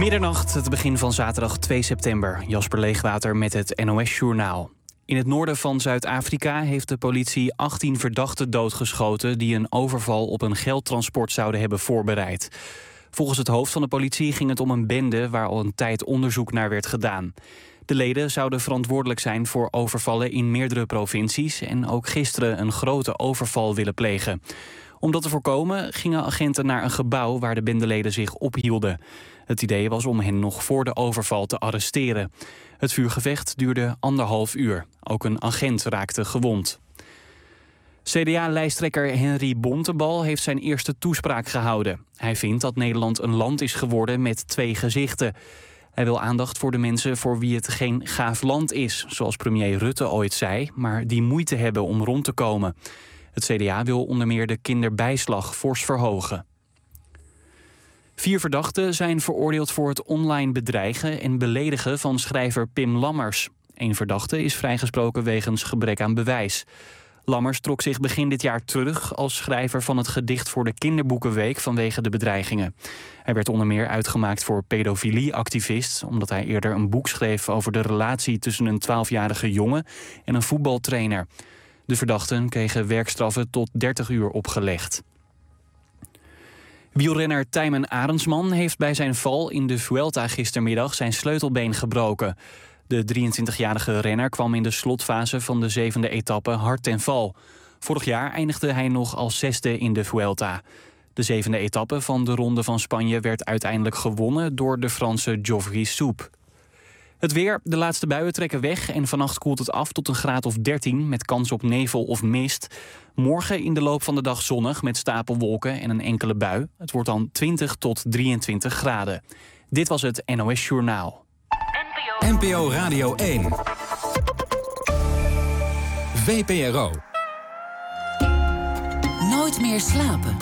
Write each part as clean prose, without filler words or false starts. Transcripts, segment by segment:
Middernacht, het begin van zaterdag 2 september. Jasper Leegwater met het NOS-journaal. In het noorden van Zuid-Afrika heeft de politie 18 verdachten doodgeschoten die een overval op een geldtransport zouden hebben voorbereid. Volgens het hoofd van de politie ging het om een bende waar al een tijd onderzoek naar werd gedaan. De leden zouden verantwoordelijk zijn voor overvallen in meerdere provincies en ook gisteren een grote overval willen plegen. Om dat te voorkomen gingen agenten naar een gebouw waar de bendeleden zich ophielden. Het idee was om hen nog voor de overval te arresteren. Het vuurgevecht duurde 1,5 uur. Ook een agent raakte gewond. CDA-lijsttrekker Henry Bontebal heeft zijn eerste toespraak gehouden. Hij vindt dat Nederland een land is geworden met 2 gezichten. Hij wil aandacht voor de mensen voor wie het geen gaaf land is, zoals premier Rutte ooit zei, maar die moeite hebben om rond te komen. Het CDA wil onder meer de kinderbijslag fors verhogen. 4 verdachten zijn veroordeeld voor het online bedreigen en beledigen van schrijver Pim Lammers. 1 verdachte is vrijgesproken wegens gebrek aan bewijs. Lammers trok zich begin dit jaar terug als schrijver van het gedicht voor de Kinderboekenweek vanwege de bedreigingen. Hij werd onder meer uitgemaakt voor pedofilie-activist, omdat hij eerder een boek schreef over de relatie tussen een 12-jarige jongen en een voetbaltrainer. De verdachten kregen werkstraffen tot 30 uur opgelegd. Wielrenner Tijmen Arendsman heeft bij zijn val in de Vuelta gistermiddag zijn sleutelbeen gebroken. De 23-jarige renner kwam in de slotfase van de 7e etappe hard ten val. Vorig jaar eindigde hij nog als 6e in de Vuelta. De 7e etappe van de Ronde van Spanje werd uiteindelijk gewonnen door de Franse Geoffrey Soupe. Het weer, de laatste buien trekken weg en vannacht koelt het af tot een graad of 13... met kans op nevel of mist. Morgen in de loop van de dag zonnig met stapelwolken en een enkele bui. Het wordt dan 20 tot 23 graden. Dit was het NOS Journaal. NPO Radio 1. VPRO. Nooit meer slapen.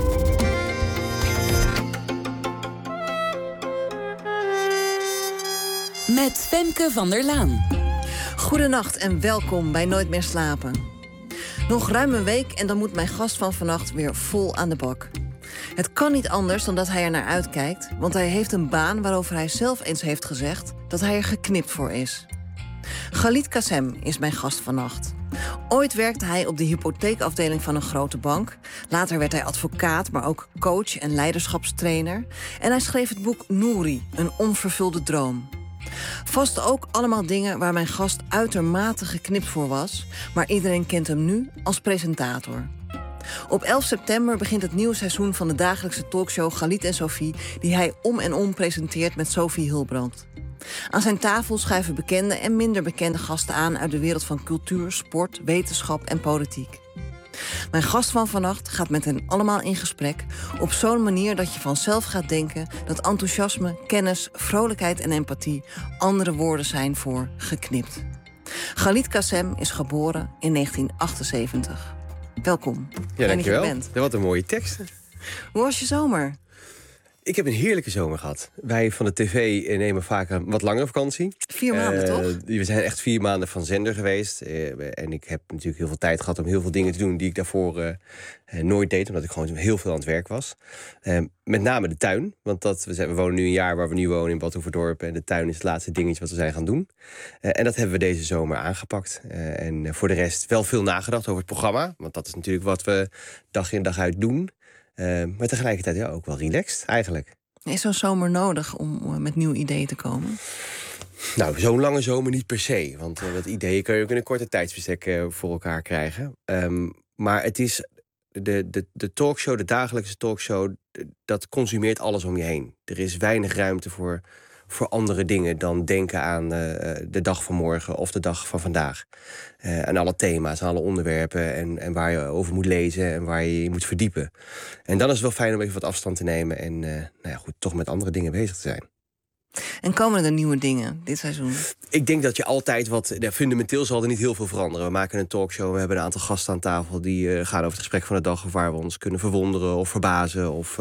Met Femke van der Laan. Goedenacht en welkom bij Nooit meer slapen. Nog ruim een week en dan moet mijn gast van vannacht weer vol aan de bak. Het kan niet anders dan dat hij er naar uitkijkt, want hij heeft een baan waarover hij zelf eens heeft gezegd dat hij er geknipt voor is. Khalid Kassem is mijn gast vannacht. Ooit werkte hij op de hypotheekafdeling van een grote bank. Later werd hij advocaat, maar ook coach en leiderschapstrainer. En hij schreef het boek Nouri, een onvervulde droom. Vast ook allemaal dingen waar mijn gast uitermate geknipt voor was, maar iedereen kent hem nu als presentator. Op 11 september begint het nieuwe seizoen van de dagelijkse talkshow Khalid en Sophie, die hij om en om presenteert met Sophie Hilbrand. Aan zijn tafel schuiven bekende en minder bekende gasten aan uit de wereld van cultuur, sport, wetenschap en politiek. Mijn gast van vannacht gaat met hen allemaal in gesprek op zo'n manier dat je vanzelf gaat denken dat enthousiasme, kennis, vrolijkheid en empathie andere woorden zijn voor geknipt. Khalid Kassem is geboren in 1978. Welkom. Ja, dankjewel. Bent. Wat een mooie teksten. Hoe was je zomer? Ik heb een heerlijke zomer gehad. Wij van de tv nemen vaak een wat langere vakantie. 4 maanden, toch? We zijn echt 4 maanden van zender geweest. En ik heb natuurlijk heel veel tijd gehad om heel veel dingen te doen die ik daarvoor nooit deed. Omdat ik gewoon heel veel aan het werk was. Met name de tuin. Want we wonen nu een jaar waar we nu wonen in Bad Hoeverdorp. En de tuin is het laatste dingetje wat we zijn gaan doen. En dat hebben we deze zomer aangepakt. En voor de rest wel veel nagedacht over het programma. Want dat is natuurlijk wat we dag in dag uit doen. Maar tegelijkertijd ook wel relaxed, eigenlijk. Is zo'n zomer nodig om met nieuwe ideeën te komen? Nou, zo'n lange zomer niet per se. Want dat ideeën kun je ook in een korte tijdsbestek voor elkaar krijgen. Maar het is de talkshow, de dagelijkse talkshow, dat consumeert alles om je heen. Er is weinig ruimte voor andere dingen dan denken aan de dag van morgen of de dag van vandaag. En alle thema's, alle onderwerpen en waar je over moet lezen en waar je moet verdiepen. En dan is het wel fijn om even wat afstand te nemen en toch met andere dingen bezig te zijn. En komen er nieuwe dingen dit seizoen? Ik denk dat je altijd fundamenteel zal er niet heel veel veranderen. We maken een talkshow, we hebben een aantal gasten aan tafel die gaan over het gesprek van de dag, of waar we ons kunnen verwonderen of verbazen of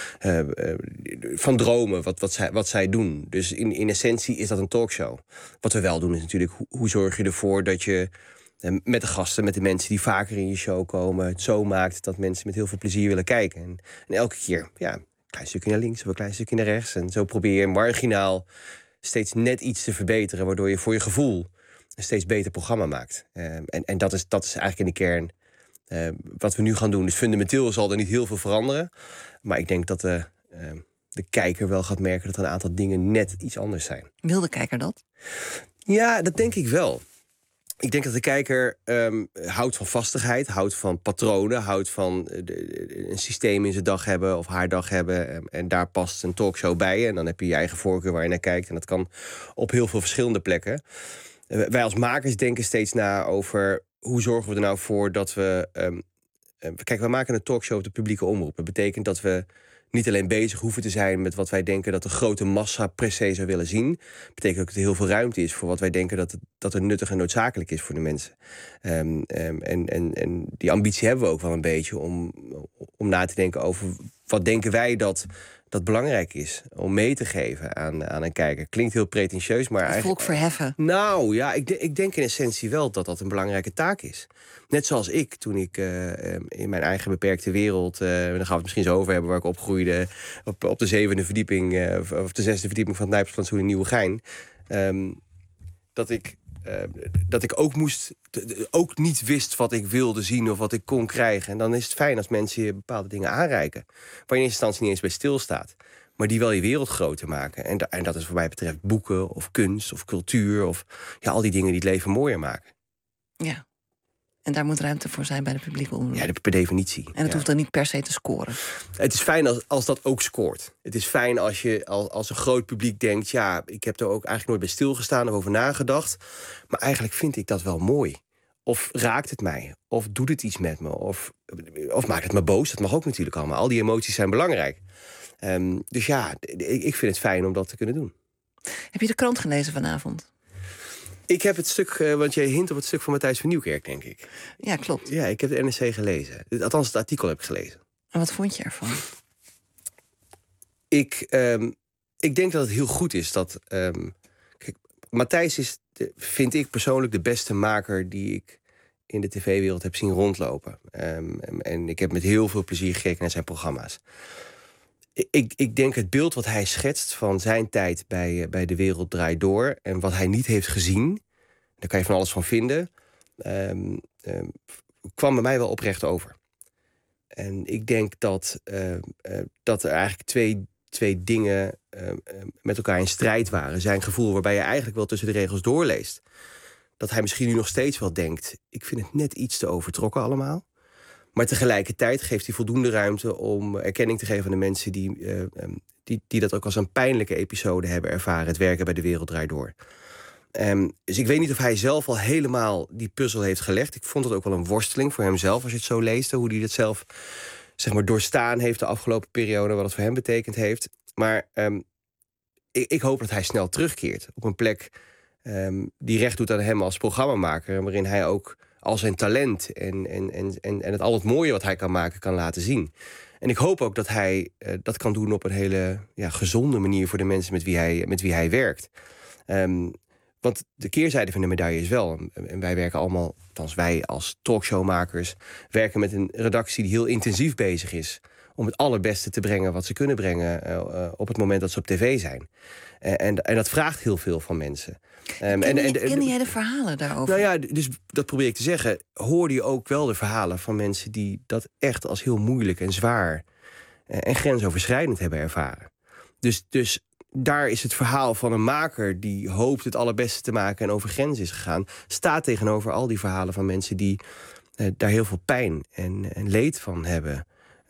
van dromen wat zij doen. Dus in essentie is dat een talkshow. Wat we wel doen is natuurlijk, hoe zorg je ervoor dat je met de gasten, met de mensen die vaker in je show komen, het zo maakt dat mensen met heel veel plezier willen kijken. En elke keer, klein stukje naar links of een klein stukje naar rechts. En zo probeer je marginaal steeds net iets te verbeteren, waardoor je voor je gevoel een steeds beter programma maakt. En dat is eigenlijk in de kern wat we nu gaan doen. Dus fundamenteel zal er niet heel veel veranderen. Maar ik denk dat de kijker wel gaat merken dat er een aantal dingen net iets anders zijn. Wil de kijker dat? Ja, dat denk ik wel. Ik denk dat de kijker houdt van vastigheid, houdt van patronen, houdt van een systeem in zijn dag hebben of haar dag hebben. En daar past een talkshow bij. En dan heb je je eigen voorkeur waar je naar kijkt. En dat kan op heel veel verschillende plekken. Wij als makers denken steeds na over hoe zorgen we er nou voor dat we... Kijk, we maken een talkshow op de publieke omroep. Dat betekent dat we niet alleen bezig hoeven te zijn met wat wij denken dat de grote massa per se zou willen zien. Dat betekent ook dat er heel veel ruimte is voor wat wij denken dat er nuttig en noodzakelijk is voor de mensen. En die ambitie hebben we ook wel een beetje om na te denken over wat denken wij dat belangrijk is om mee te geven aan een kijker. Klinkt heel pretentieus, maar het eigenlijk... volk verheffen. Nou ja, ik denk in essentie wel dat een belangrijke taak is. Net zoals ik, toen ik in mijn eigen beperkte wereld... daar gaan we het misschien zo over hebben, waar ik opgroeide... op de 7e verdieping, of de 6e verdieping van het Nijpsplantsoen in Nieuwegein... dat ik ook niet wist wat ik wilde zien of wat ik kon krijgen. En dan is het fijn als mensen je bepaalde dingen aanreiken, waar je in eerste instantie niet eens bij stilstaat, maar die wel je wereld groter maken. En dat is wat mij betreft boeken of kunst of cultuur of al die dingen die het leven mooier maken. Ja. En daar moet ruimte voor zijn bij de publieke omroep. Ja, per definitie. En het hoeft dan niet per se te scoren. Het is fijn als dat ook scoort. Het is fijn als je als een groot publiek denkt... ja, ik heb er ook eigenlijk nooit bij stilgestaan of over nagedacht. Maar eigenlijk vind ik dat wel mooi. Of raakt het mij? Of doet het iets met me? Of maakt het me boos? Dat mag ook natuurlijk allemaal. Al die emoties zijn belangrijk. Dus ja, ik vind het fijn om dat te kunnen doen. Heb je de krant gelezen vanavond? Ik heb het stuk, want jij hint op het stuk van Matthijs van Nieuwkerk, denk ik. Ja, klopt. Ja, ik heb de NRC gelezen. Althans, het artikel heb ik gelezen. En wat vond je ervan? Ik denk dat het heel goed is dat... kijk, Matthijs is, vind ik persoonlijk, de beste maker die ik in de tv-wereld heb zien rondlopen. En ik heb met heel veel plezier gekeken naar zijn programma's. Ik denk het beeld wat hij schetst van zijn tijd bij De Wereld Draait Door... en wat hij niet heeft gezien, daar kan je van alles van vinden... kwam bij mij wel oprecht over. En ik denk dat er eigenlijk twee dingen met elkaar in strijd waren. Zijn gevoel waarbij je eigenlijk wel tussen de regels doorleest. Dat hij misschien nu nog steeds wel denkt... ik vind het net iets te overtrokken allemaal... Maar tegelijkertijd geeft hij voldoende ruimte om erkenning te geven aan de mensen die dat ook als een pijnlijke episode hebben ervaren. Het werken bij De Wereld Draait Door. Dus ik weet niet of hij zelf al helemaal die puzzel heeft gelegd. Ik vond het ook wel een worsteling voor hemzelf als je het zo leest. Hoe hij het zelf doorstaan heeft de afgelopen periode. Wat het voor hem betekend heeft. Maar ik hoop dat hij snel terugkeert op een plek die recht doet aan hem als programmamaker. Waarin hij ook al zijn talent en het al het mooie wat hij kan maken kan laten zien. En ik hoop ook dat hij dat kan doen op een hele gezonde manier voor de mensen met wie hij werkt. Want de keerzijde van de medaille is wel... en wij werken allemaal, althans wij als talkshowmakers... werken met een redactie die heel intensief bezig is... om het allerbeste te brengen wat ze kunnen brengen... op het moment dat ze op tv zijn. En dat vraagt heel veel van mensen. Kende jij de verhalen daarover? Nou ja, dus dat probeer ik te zeggen. Hoorde je ook wel de verhalen van mensen die dat echt als heel moeilijk en zwaar... en grensoverschrijdend hebben ervaren. Dus daar is het verhaal van een maker die hoopt het allerbeste te maken... en over grenzen is gegaan, staat tegenover al die verhalen van mensen... die daar heel veel pijn en leed van hebben.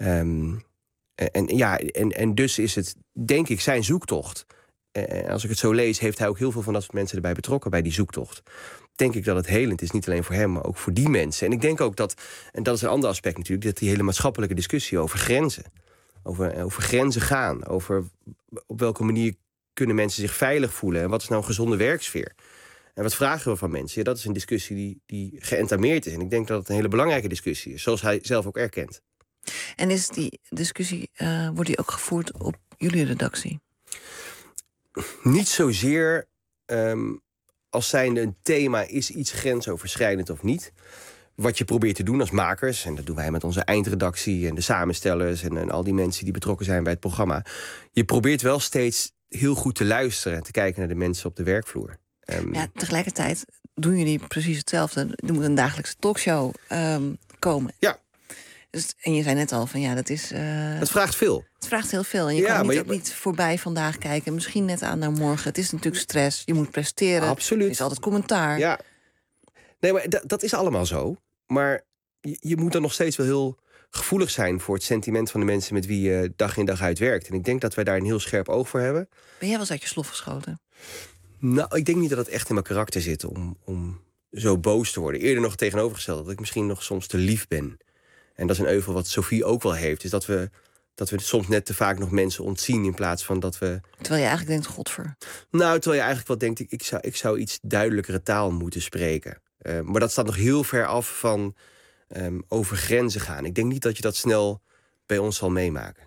En dus is het, denk ik, zijn zoektocht... als ik het zo lees, heeft hij ook heel veel van dat soort mensen erbij betrokken bij die zoektocht. Denk ik dat het helend is, niet alleen voor hem, maar ook voor die mensen. En ik denk ook dat, en dat is een ander aspect natuurlijk... dat die hele maatschappelijke discussie over grenzen... over grenzen gaan, over op welke manier kunnen mensen zich veilig voelen... en wat is nou een gezonde werksfeer? En wat vragen we van mensen? Ja, dat is een discussie die geëntameerd is. En ik denk dat het een hele belangrijke discussie is, zoals hij zelf ook erkent. En is die discussie, wordt die ook gevoerd op jullie redactie? Niet zozeer als zijnde een thema, is iets grensoverschrijdend of niet. wat je probeert te doen als makers, en dat doen wij met onze eindredactie en de samenstellers en al die mensen die betrokken zijn bij het programma. Je probeert wel steeds heel goed te luisteren en te kijken naar de mensen op de werkvloer. Tegelijkertijd doen jullie precies hetzelfde. Er moet een dagelijkse talkshow komen. Ja. Dus, en je zei net al van dat is. Het vraagt veel. Het vraagt heel veel. En je kan niet voorbij vandaag kijken. Misschien net aan naar morgen. Het is natuurlijk stress. Je moet presteren. Absoluut. Er is altijd commentaar. Ja. Nee, maar dat is allemaal zo. Maar je moet dan nog steeds wel heel gevoelig zijn voor het sentiment van de mensen met wie je dag in dag uit werkt. En ik denk dat wij daar een heel scherp oog voor hebben. Ben jij wel eens uit je slof geschoten? Nou, ik denk niet dat het echt in mijn karakter zit om zo boos te worden. Eerder nog tegenovergesteld, dat ik misschien nog soms te lief ben. En dat is een euvel wat Sophie ook wel heeft. Is dat we soms net te vaak nog mensen ontzien in plaats van dat we... Terwijl je eigenlijk denkt, godver. Nou, terwijl je eigenlijk wel denkt, ik zou iets duidelijkere taal moeten spreken. Maar dat staat nog heel ver af van over grenzen gaan. Ik denk niet dat je dat snel bij ons zal meemaken.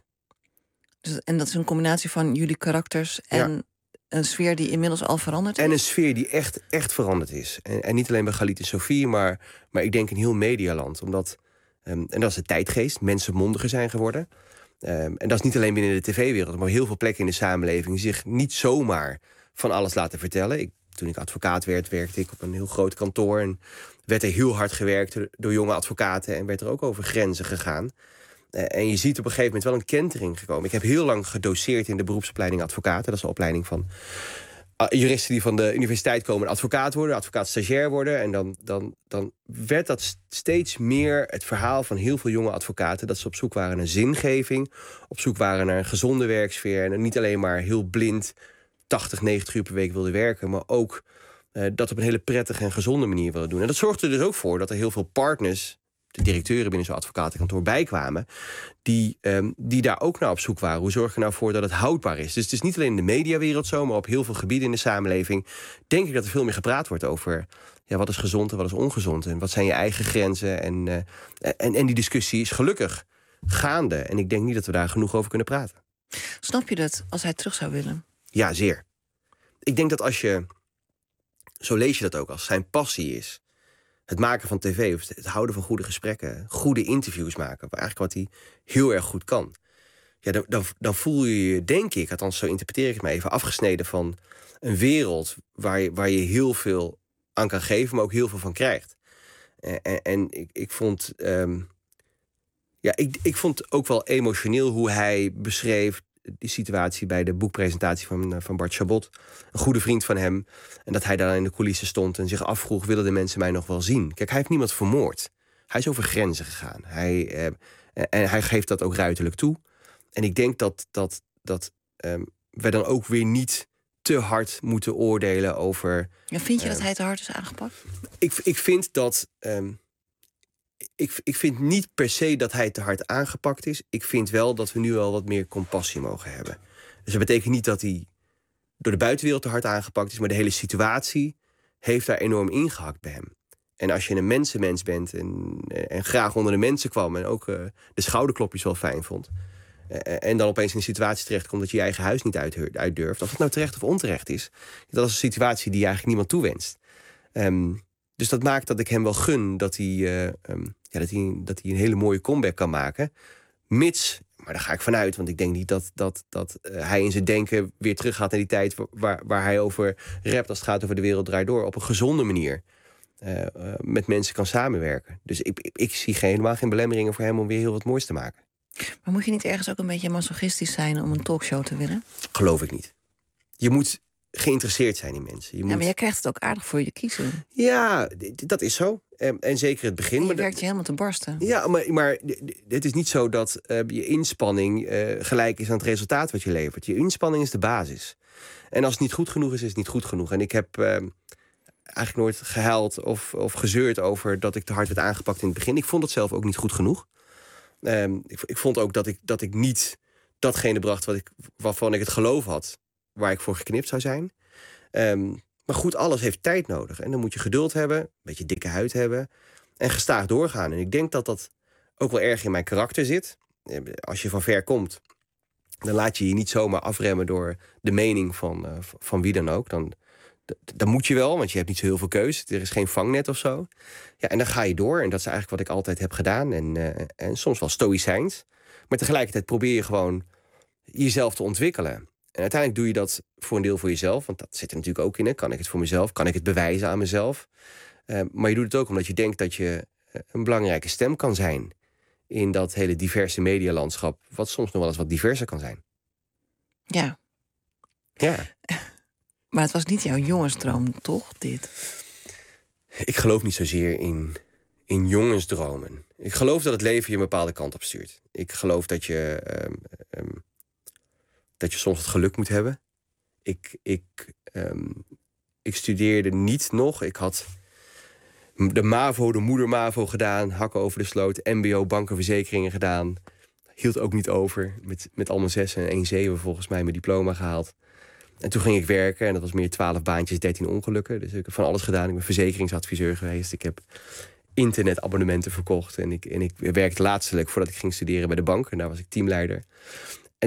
Dus, en dat is een combinatie van jullie karakters en een sfeer die inmiddels al veranderd is? En een sfeer die echt veranderd is. En niet alleen bij Galit en Sophie, maar ik denk in heel Medialand. Omdat, en dat is de tijdgeest, mensen mondiger zijn geworden. En dat is niet alleen binnen de tv-wereld, maar heel veel plekken in de samenleving zich niet zomaar van alles laten vertellen. Toen ik advocaat werd, werkte ik op een heel groot kantoor en werd er heel hard gewerkt door jonge advocaten en werd er ook over grenzen gegaan. En je ziet op een gegeven moment wel een kentering gekomen. Ik heb heel lang gedoceerd in de beroepsopleiding advocaten. Dat is een opleiding van juristen die van de universiteit komen advocaat worden, advocaat-stagiair worden. En dan werd dat steeds meer het verhaal van heel veel jonge advocaten, dat ze op zoek waren naar zingeving, op zoek waren naar een gezonde werksfeer en niet alleen maar heel blind 80, 90 uur per week wilden werken, maar ook dat op een hele prettige en gezonde manier wilden doen. En dat zorgde er dus ook voor dat er heel veel partners, de directeuren binnen zo'n advocatenkantoor, bijkwamen, die daar ook naar op zoek waren. Hoe zorg je nou voor dat het houdbaar is? Dus het is niet alleen in de mediawereld zo, maar op heel veel gebieden in de samenleving denk ik dat er veel meer gepraat wordt over wat is gezond en wat is ongezond en wat zijn je eigen grenzen. En die discussie is gelukkig gaande. En ik denk niet dat we daar genoeg over kunnen praten. Snap je dat als hij terug zou willen? Ja, zeer. Ik denk dat als je, zo lees je dat ook, als zijn passie is het maken van tv, of het houden van goede gesprekken, goede interviews maken, eigenlijk wat hij heel erg goed kan. Ja, dan voel je je, denk ik, althans zo interpreteer ik het maar even, afgesneden van een wereld waar je heel veel aan kan geven, maar ook heel veel van krijgt. En ik vond, ik vond ook wel emotioneel hoe hij beschreef die situatie bij de boekpresentatie van Bart Chabot, een goede vriend van hem, en dat hij daar in de coulissen stond en zich afvroeg, willen de mensen mij nog wel zien? Kijk, hij heeft niemand vermoord. Hij is over grenzen gegaan. En hij geeft dat ook ruiterlijk toe. En ik denk dat wij dan ook weer niet te hard moeten oordelen over... Ja, vind je dat hij te hard is aangepakt? Ik vind dat... Ik vind niet per se dat hij te hard aangepakt is. Ik vind wel dat we nu al wat meer compassie mogen hebben. Dus dat betekent niet dat hij door de buitenwereld te hard aangepakt is, maar de hele situatie heeft daar enorm ingehakt bij hem. En als je een mensenmens bent en graag onder de mensen kwam en ook de schouderklopjes wel fijn vond, en dan opeens in een situatie terechtkomt dat je je eigen huis niet uit durft, of het nou terecht of onterecht is, dat is een situatie die je eigenlijk niemand toewenst. Dus dat maakt dat ik hem wel gun dat hij een hele mooie comeback kan maken. Mits, maar daar ga ik vanuit, want ik denk niet dat hij in zijn denken weer terug gaat naar die tijd waar hij over rapt als het gaat over de wereld draait door, op een gezonde manier met mensen kan samenwerken. Dus ik zie helemaal geen belemmeringen voor hem om weer heel wat moois te maken. Maar moet je niet ergens ook een beetje masochistisch zijn om een talkshow te willen? Geloof ik niet. Je moet geïnteresseerd zijn in mensen. Ja, maar jij krijgt het ook aardig voor je kiezen. Ja, dat is zo. En zeker het begin. En je werkt je helemaal te barsten. Ja, maar het is niet zo dat je inspanning gelijk is aan het resultaat wat je levert. Je inspanning is de basis. En als het niet goed genoeg is, is het niet goed genoeg. En ik heb eigenlijk nooit gehuild of gezeurd over dat ik te hard werd aangepakt in het begin. Ik vond het zelf ook niet goed genoeg. Ik vond ook dat ik niet datgene bracht waarvan ik het geloof had, waar ik voor geknipt zou zijn. Maar goed, alles heeft tijd nodig. En dan moet je geduld hebben, een beetje dikke huid hebben en gestaag doorgaan. En ik denk dat dat ook wel erg in mijn karakter zit. Als je van ver komt, dan laat je je niet zomaar afremmen door de mening van wie dan ook. dat moet je wel, want je hebt niet zo heel veel keus. Er is geen vangnet of zo. Ja, en dan ga je door. En dat is eigenlijk wat ik altijd heb gedaan. En soms wel stoïcijns. Maar tegelijkertijd probeer je gewoon jezelf te ontwikkelen. En uiteindelijk doe je dat voor een deel voor jezelf. Want dat zit er natuurlijk ook in. Hè. Kan ik het voor mezelf? Kan ik het bewijzen aan mezelf? Maar je doet het ook omdat je denkt dat je een belangrijke stem kan zijn in dat hele diverse medialandschap, wat soms nog wel eens wat diverser kan zijn. Ja. Ja. Maar het was niet jouw jongensdroom, toch, dit? Ik geloof niet zozeer in jongensdromen. Ik geloof dat het leven je een bepaalde kant op stuurt. Ik geloof dat je soms het geluk moet hebben. Ik studeerde niet nog. Ik had de MAVO, de moeder MAVO gedaan, hakken over de sloot, MBO, banken, verzekeringen gedaan. Hield ook niet over. Met al mijn 6 en 1 7 volgens mij mijn diploma gehaald. En toen ging ik werken en dat was meer 12 baantjes, 13 ongelukken. Dus ik heb van alles gedaan. Ik ben verzekeringsadviseur geweest. Ik heb internetabonnementen verkocht. En ik werkte laatstelijk voordat ik ging studeren bij de bank. En daar was ik teamleider. En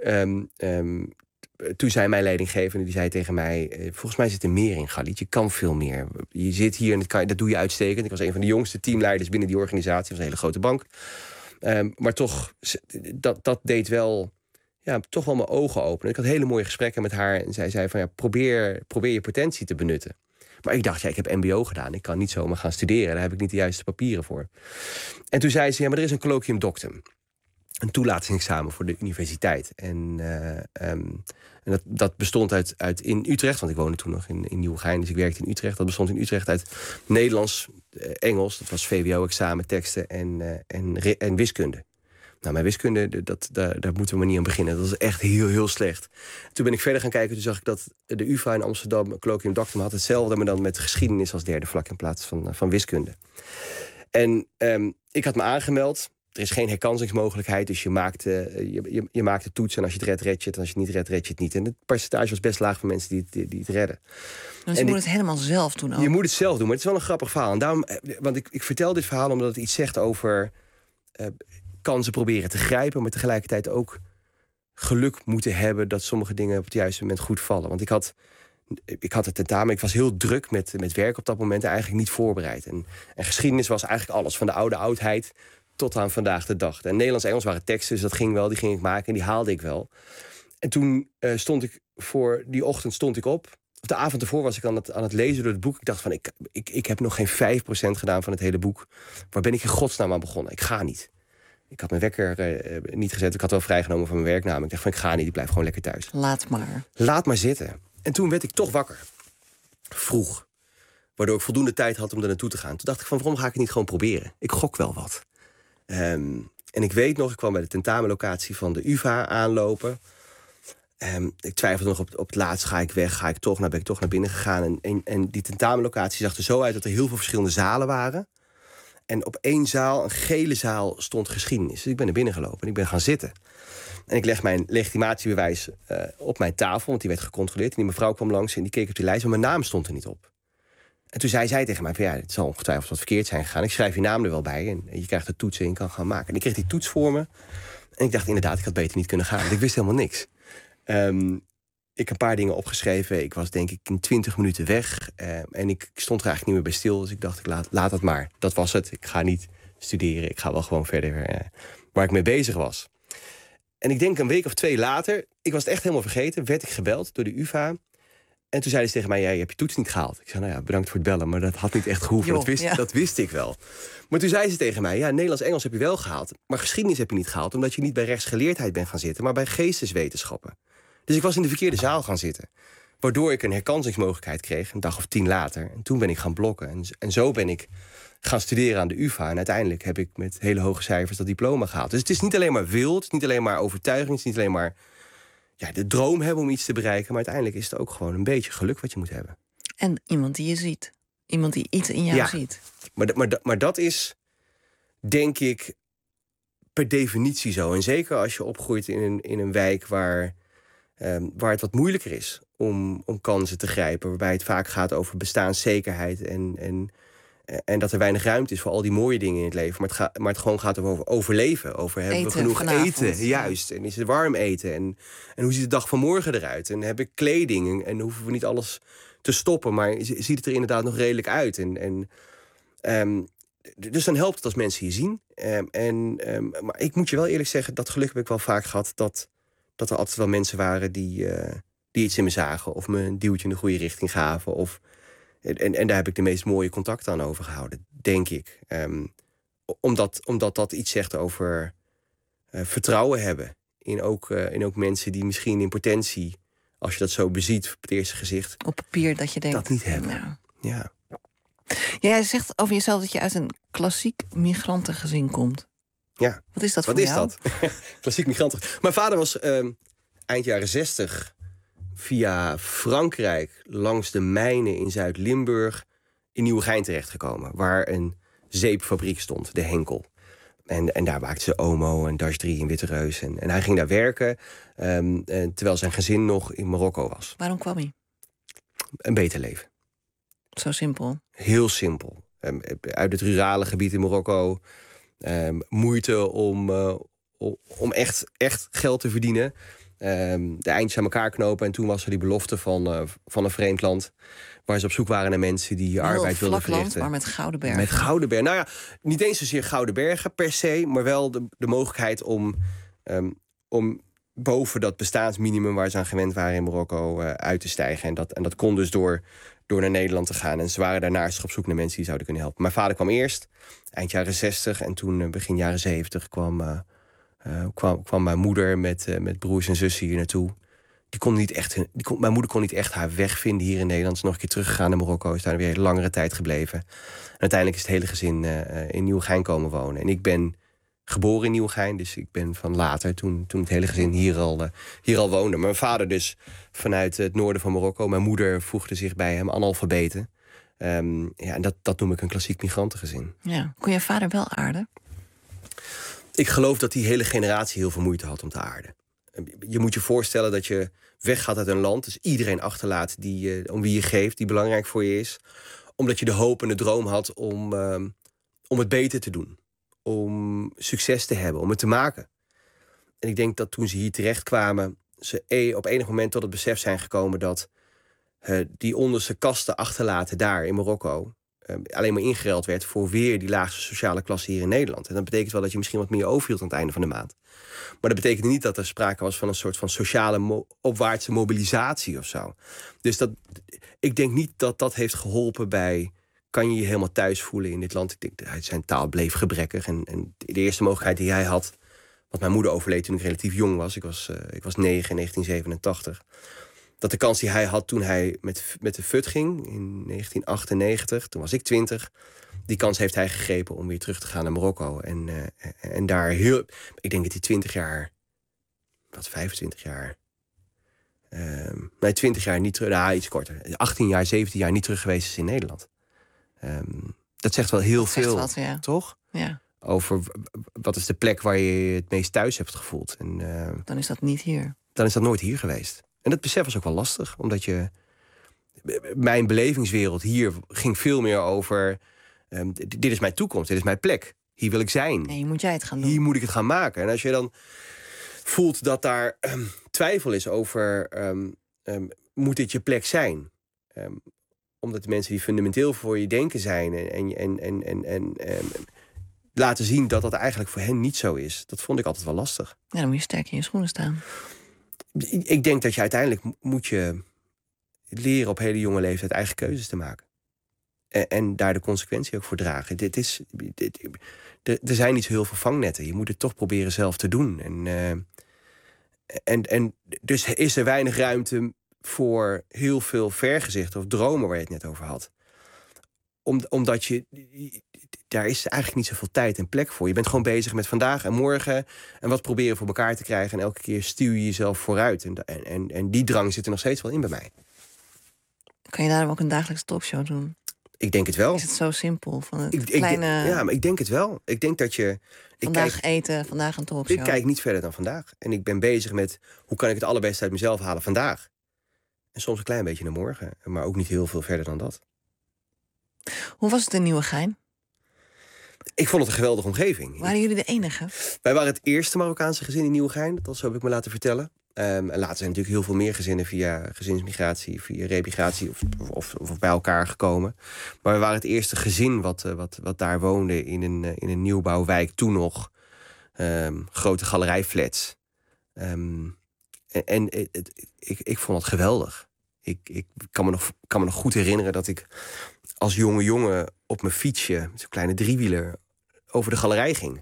toen zei mijn leidinggevende, die zei tegen mij, volgens mij zit er meer in, Galit. Je kan veel meer. Je zit hier en dat doe je uitstekend. Ik was een van de jongste teamleiders binnen die organisatie. Dat was een hele grote bank. Maar toch, dat deed wel, ja, toch wel mijn ogen openen. Ik had hele mooie gesprekken met haar. En zij zei van, ja, probeer je potentie te benutten. Maar ik dacht, ja, ik heb mbo gedaan. Ik kan niet zomaar gaan studeren. Daar heb ik niet de juiste papieren voor. En toen zei ze, ja, maar er is een colloquium doctum. Een toelatingsexamen voor de universiteit. En dat bestond uit in Utrecht, want ik woonde toen nog in Nieuwegein, dus ik werkte in Utrecht. Dat bestond in Utrecht uit Nederlands, Engels, dat was VWO-examen, teksten en wiskunde. Nou, mijn wiskunde, daar moeten we maar niet aan beginnen. Dat was echt heel, heel slecht. Toen ben ik verder gaan kijken, toen zag ik dat de UvA in Amsterdam, colloquium doctum, had hetzelfde, maar dan met geschiedenis als derde vlak in plaats van wiskunde. En ik had me aangemeld. Er is geen herkansingsmogelijkheid, dus je maakt de toets en als je het redt, red je het. En als je het niet redt, red je het niet. En het percentage was best laag van mensen die het redden. Dus je moet het helemaal zelf doen ook. Je moet het zelf doen, maar het is wel een grappig verhaal. En daarom, want ik vertel dit verhaal omdat het iets zegt over kansen proberen te grijpen, maar tegelijkertijd ook geluk moeten hebben dat sommige dingen op het juiste moment goed vallen. Want ik had het tentamen, ik was heel druk met werk op dat moment en eigenlijk niet voorbereid. En geschiedenis was eigenlijk alles, van de oude oudheid tot aan vandaag de dag. En Nederlands en Engels waren teksten, dus dat ging wel, die ging ik maken en die haalde ik wel. En toen die ochtend stond ik op. Of de avond ervoor was ik aan het lezen door het boek. Ik dacht van, ik heb nog geen 5% gedaan van het hele boek. Waar ben ik in godsnaam aan begonnen? Ik ga niet. Ik had mijn wekker niet gezet. Ik had wel vrijgenomen van mijn werknaam. Ik dacht van, ik ga niet, ik blijf gewoon lekker thuis. Laat maar zitten. En toen werd ik toch wakker. Vroeg. Waardoor ik voldoende tijd had om er naartoe te gaan. Toen dacht ik van, waarom ga ik het niet gewoon proberen? Ik gok wel wat. En ik weet nog, ik kwam bij de tentamenlocatie van de UvA aanlopen. Ik twijfelde nog op het laatst, ga ik weg, ga ik toch? Nou ben ik toch naar binnen gegaan. En die tentamenlocatie zag er zo uit dat er heel veel verschillende zalen waren. En op één zaal, een gele zaal, stond geschiedenis. Dus ik ben naar binnen gelopen en ik ben gaan zitten. En ik leg mijn legitimatiebewijs op mijn tafel, want die werd gecontroleerd. En die mevrouw kwam langs en die keek op die lijst, maar mijn naam stond er niet op. En toen zei zij tegen mij van, ja, het zal ongetwijfeld wat verkeerd zijn gegaan. Ik schrijf je naam er wel bij en je krijgt de toetsen en je kan gaan maken. En ik kreeg die toets voor me. En ik dacht inderdaad, ik had beter niet kunnen gaan. Want ik wist helemaal niks. Ik heb een paar dingen opgeschreven. Ik was denk ik in 20 minuten weg. En ik stond er eigenlijk niet meer bij stil. Dus ik dacht, laat het maar. Dat was het. Ik ga niet studeren. Ik ga wel gewoon verder waar ik mee bezig was. En ik denk een week of 2 later, ik was het echt helemaal vergeten, werd ik gebeld door de UvA. En toen zeiden ze tegen mij, ja, je hebt je toets niet gehaald. Ik zei, nou ja, bedankt voor het bellen, maar dat had niet echt gehoeven. Dat wist ik wel. Maar toen zei ze tegen mij, ja, Nederlands-Engels heb je wel gehaald. Maar geschiedenis heb je niet gehaald, omdat je niet bij rechtsgeleerdheid bent gaan zitten, maar bij geesteswetenschappen. Dus ik was in de verkeerde zaal gaan zitten. Waardoor ik een herkansingsmogelijkheid kreeg, een dag of 10 later. En toen ben ik gaan blokken. En zo ben ik gaan studeren aan de UvA. En uiteindelijk heb ik met hele hoge cijfers dat diploma gehaald. Dus het is niet alleen maar wil, het is niet alleen maar overtuiging, het is niet alleen maar de droom hebben om iets te bereiken. Maar uiteindelijk is het ook gewoon een beetje geluk wat je moet hebben. En iemand die je ziet. Iemand die iets in jou ziet. Maar dat is, denk ik, per definitie zo. En zeker als je opgroeit in een wijk waar het wat moeilijker is om kansen te grijpen. Waarbij het vaak gaat over bestaanszekerheid En dat er weinig ruimte is voor al die mooie dingen in het leven. Maar het gewoon gaat over overleven. Over hebben we genoeg vanavond. eten? Juist. En is het warm eten? En hoe ziet de dag van morgen eruit? En heb ik kleding? En hoeven we niet alles te stoppen? Maar ziet het er inderdaad nog redelijk uit? Dus dan helpt het als mensen je zien. Maar ik moet je wel eerlijk zeggen, dat geluk heb ik wel vaak gehad. Dat er altijd wel mensen waren die iets in me zagen. Of me een duwtje in de goede richting gaven. En daar heb ik de meest mooie contacten aan overgehouden, denk ik. Omdat dat iets zegt over vertrouwen hebben. In ook mensen die misschien in potentie, als je dat zo beziet op het eerste gezicht, Op papier dat je denkt... dat niet hebben. Ja. Ja. Jij zegt over jezelf dat je uit een klassiek migrantengezin komt. Ja. Wat is dat Wat voor is jou? dat? Klassiek migranten. Mijn vader was eind jaren 60 via Frankrijk langs de mijnen in Zuid-Limburg in Nieuwegein terechtgekomen, waar een zeepfabriek stond, de Henkel. En daar maakten ze Omo en Dash 3 in Witte Reus. En hij ging daar werken, terwijl zijn gezin nog in Marokko was. Waarom kwam hij? Een beter leven. Zo simpel. Heel simpel. Uit het rurale gebied in Marokko. Moeite om echt geld te verdienen. De eindjes aan elkaar knopen. En toen was er die belofte van een vreemd land, waar ze op zoek waren naar mensen die arbeid wilden verrichten. Maar met gouden bergen. Met gouden bergen. Nou ja, niet eens zozeer gouden bergen per se, maar wel de mogelijkheid om boven dat bestaansminimum waar ze aan gewend waren in Marokko uit te stijgen. En dat kon dus door naar Nederland te gaan. En ze waren daarnaast op zoek naar mensen die zouden kunnen helpen. Mijn vader kwam eerst, eind jaren 60. En toen begin jaren 70 kwam mijn moeder met broers en zussen hier naartoe. Mijn moeder kon niet echt haar weg vinden hier in Nederland. Ze is nog een keer teruggegaan naar Marokko. Is daar weer een langere tijd gebleven. En uiteindelijk is het hele gezin in Nieuwegein komen wonen. En ik ben geboren in Nieuwegein. Dus ik ben van later, toen het hele gezin hier al woonde. Maar mijn vader dus vanuit het noorden van Marokko. Mijn moeder voegde zich bij hem, analfabeten. En dat noem ik een klassiek migrantengezin. Ja. Kon je vader wel aarden? Ik geloof dat die hele generatie heel veel moeite had om te aarden. Je moet je voorstellen dat je weggaat uit een land, dus iedereen achterlaat om wie je geeft, die belangrijk voor je is. Omdat je de hoop en de droom had om het beter te doen. Om succes te hebben, om het te maken. En ik denk dat toen ze hier terechtkwamen, ze op enig moment tot het besef zijn gekomen dat die onderste kasten achterlaten daar in Marokko alleen maar ingeruild werd voor weer die laagste sociale klasse hier in Nederland. En dat betekent wel dat je misschien wat meer overhield aan het einde van de maand. Maar dat betekende niet dat er sprake was van een soort van sociale opwaartse mobilisatie of zo. Dus ik denk niet dat dat heeft geholpen bij, kan je je helemaal thuis voelen in dit land? Ik denk, zijn taal bleef gebrekkig. En de eerste mogelijkheid die hij had, want mijn moeder overleed toen ik relatief jong was. Ik was 9 in 1987. Dat de kans die hij had toen hij met de FUT ging in 1998, toen was ik 20... die kans heeft hij gegrepen om weer terug te gaan naar Marokko. En daar ik denk dat hij 20 jaar, 25 jaar... 20 jaar niet terug, iets korter. 18 jaar, 17 jaar niet terug geweest is in Nederland. Dat zegt wel heel veel, wat, ja. toch? Ja. Over wat is de plek waar je je het meest thuis hebt gevoeld. Dan is dat niet hier. Dan is dat nooit hier geweest. En dat besef was ook wel lastig, omdat mijn belevingswereld hier ging veel meer over, dit is mijn toekomst, dit is mijn plek. Hier wil ik zijn. Nee, moet jij het gaan doen. Hier moet ik het gaan maken. En als je dan voelt dat daar twijfel is over, moet dit je plek zijn? Omdat de mensen die fundamenteel voor je denken zijn en laten zien dat dat eigenlijk voor hen niet zo is. Dat vond ik altijd wel lastig. Ja, dan moet je sterk in je schoenen staan. Ik denk dat je uiteindelijk moet je leren op hele jonge leeftijd eigen keuzes te maken. En daar de consequentie ook voor dragen. Er zijn niet zo heel veel vangnetten. Je moet het toch proberen zelf te doen. En dus is er weinig ruimte voor heel veel vergezichten of dromen waar je het net over had. Omdat daar is eigenlijk niet zoveel tijd en plek voor. Je bent gewoon bezig met vandaag en morgen en wat proberen voor elkaar te krijgen. En elke keer stuw je jezelf vooruit. En die drang zit er nog steeds wel in bij mij. Kan je daarom ook een dagelijkse talkshow doen? Ik denk het wel. Is het zo simpel? Van het Ja, maar ik denk het wel. Ik denk dat je... Vandaag een talkshow. Ik kijk niet verder dan vandaag. En ik ben bezig met hoe kan ik het allerbeste uit mezelf halen vandaag. En soms een klein beetje naar morgen. Maar ook niet heel veel verder dan dat. Hoe was het in Nieuwegein? Ik vond het een geweldige omgeving. Waren jullie de enige? Wij waren het eerste Marokkaanse gezin in Nieuwegein. Dat zo heb ik me laten vertellen. En later zijn natuurlijk heel veel meer gezinnen via gezinsmigratie, via remigratie of bij elkaar gekomen. Maar we waren het eerste gezin wat daar woonde in een nieuwbouwwijk toen nog. Grote galerijflats. Ik vond het geweldig. Ik kan me nog goed herinneren dat ik als jonge jongen op mijn fietsje, zo'n kleine driewieler, over de galerij ging.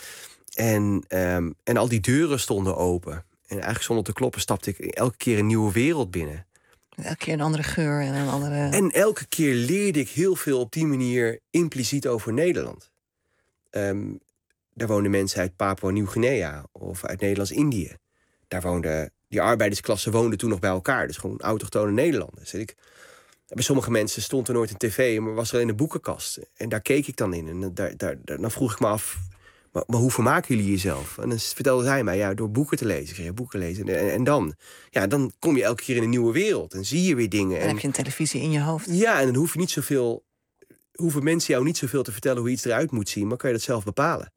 En al die deuren stonden open. En eigenlijk zonder te kloppen stapte ik elke keer een nieuwe wereld binnen. Elke keer een andere geur en een andere... En elke keer leerde ik heel veel op die manier impliciet over Nederland. Daar woonden mensen uit Papua-Nieuw-Guinea of uit Nederlands-Indië. Die arbeidersklasse woonde toen nog bij elkaar. Dus gewoon autochtone Nederlanders. Bij sommige mensen stond er nooit een tv, maar was er alleen een boekenkast. En daar keek ik dan in. En dan vroeg ik me af, maar hoe vermaken jullie jezelf? En dan vertelde zij mij, door boeken te lezen. Ik zei, boeken lezen. En dan kom je elke keer in een nieuwe wereld. En zie je weer dingen. Dan heb je een televisie in je hoofd. Ja, en dan hoeven mensen jou niet zoveel te vertellen hoe iets eruit moet zien. Maar kan je dat zelf bepalen.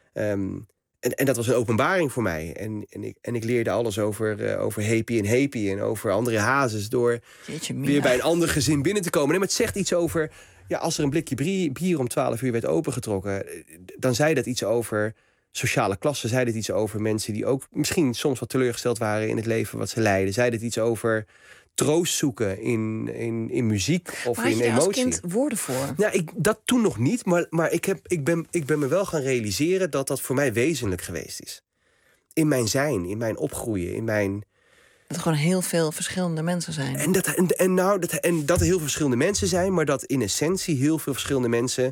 En dat was een openbaring voor mij. En ik leerde alles over Hepi en Hepi en over andere hazes door weer bij een ander gezin binnen te komen. Nee, maar het zegt iets over, als er een blikje bier om 12 uur werd opengetrokken, dan zei dat iets over sociale klasse, zei dat iets over mensen die ook misschien soms wat teleurgesteld waren in het leven wat ze leiden. Zei dat iets over troost zoeken in muziek of in emotie. Maar had je als kind woorden voor? Ja, dat toen nog niet, maar ik ben me wel gaan realiseren dat voor mij wezenlijk geweest is. In mijn zijn, in mijn opgroeien, in mijn... Dat er gewoon heel veel verschillende mensen zijn. En dat er heel veel verschillende mensen zijn, maar dat in essentie heel veel verschillende mensen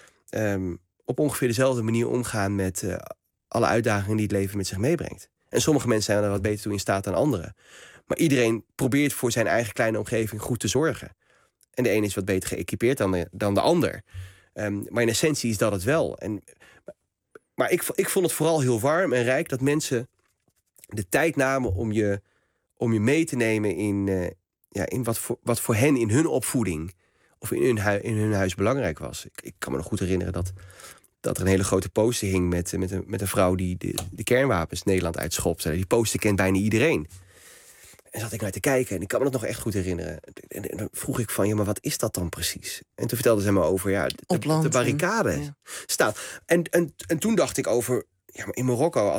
op ongeveer dezelfde manier omgaan met alle uitdagingen die het leven met zich meebrengt. En sommige mensen zijn er wat beter toe in staat dan anderen. Maar iedereen probeert voor zijn eigen kleine omgeving goed te zorgen. En de een is wat beter geëquipeerd dan de ander. Maar in essentie is dat het wel. Maar ik vond het vooral heel warm en rijk dat mensen de tijd namen om je mee te nemen in wat voor hen in hun opvoeding of in hun huis belangrijk was. Ik kan me nog goed herinneren dat er een hele grote poster hing met een vrouw die de kernwapens Nederland uitschopte. Die poster kent bijna iedereen. En zat ik naar te kijken en ik kan me dat nog echt goed herinneren. En dan vroeg ik van, maar wat is dat dan precies? En toen vertelde ze me over, de barricade staat. En toen dacht ik over, maar in Marokko,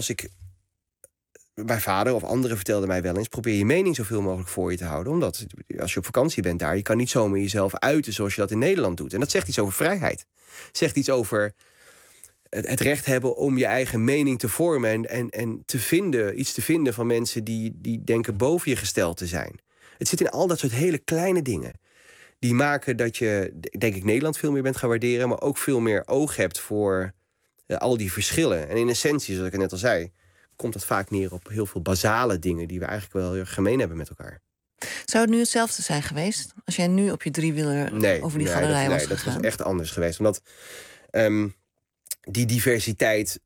mijn vader of anderen vertelden mij wel eens, probeer je mening zoveel mogelijk voor je te houden. Omdat als je op vakantie bent daar, je kan niet zomaar jezelf uiten zoals je dat in Nederland doet. En dat zegt iets over vrijheid. Zegt iets over het recht hebben om je eigen mening te vormen en iets te vinden van mensen die denken boven je gesteld te zijn. Het zit in al dat soort hele kleine dingen. Die maken dat je, denk ik, Nederland veel meer bent gaan waarderen, maar ook veel meer oog hebt voor al die verschillen. En in essentie, zoals ik net al zei, komt dat vaak neer op heel veel basale dingen die we eigenlijk wel heel gemeen hebben met elkaar. Zou het nu hetzelfde zijn geweest als jij nu op je driewieler over die galerij was gegaan? Nee, dat was echt anders geweest. Omdat die diversiteit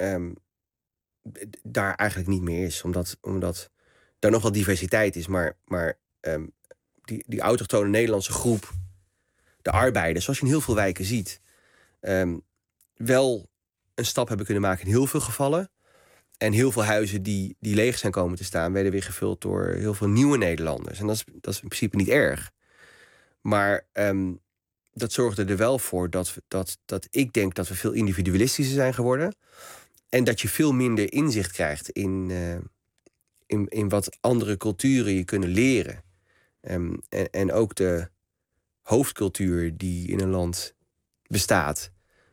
daar eigenlijk niet meer is. Omdat daar nog wel diversiteit is, maar die autochtone Nederlandse groep, de arbeiders, zoals je in heel veel wijken ziet, wel een stap hebben kunnen maken in heel veel gevallen. En heel veel huizen die leeg zijn komen te staan, werden weer gevuld door heel veel nieuwe Nederlanders. En dat is in principe niet erg. Maar dat zorgde er wel voor dat ik denk dat we veel individualistischer zijn geworden. En dat je veel minder inzicht krijgt in wat andere culturen je kunnen leren. En ook de hoofdcultuur die in een land bestaat.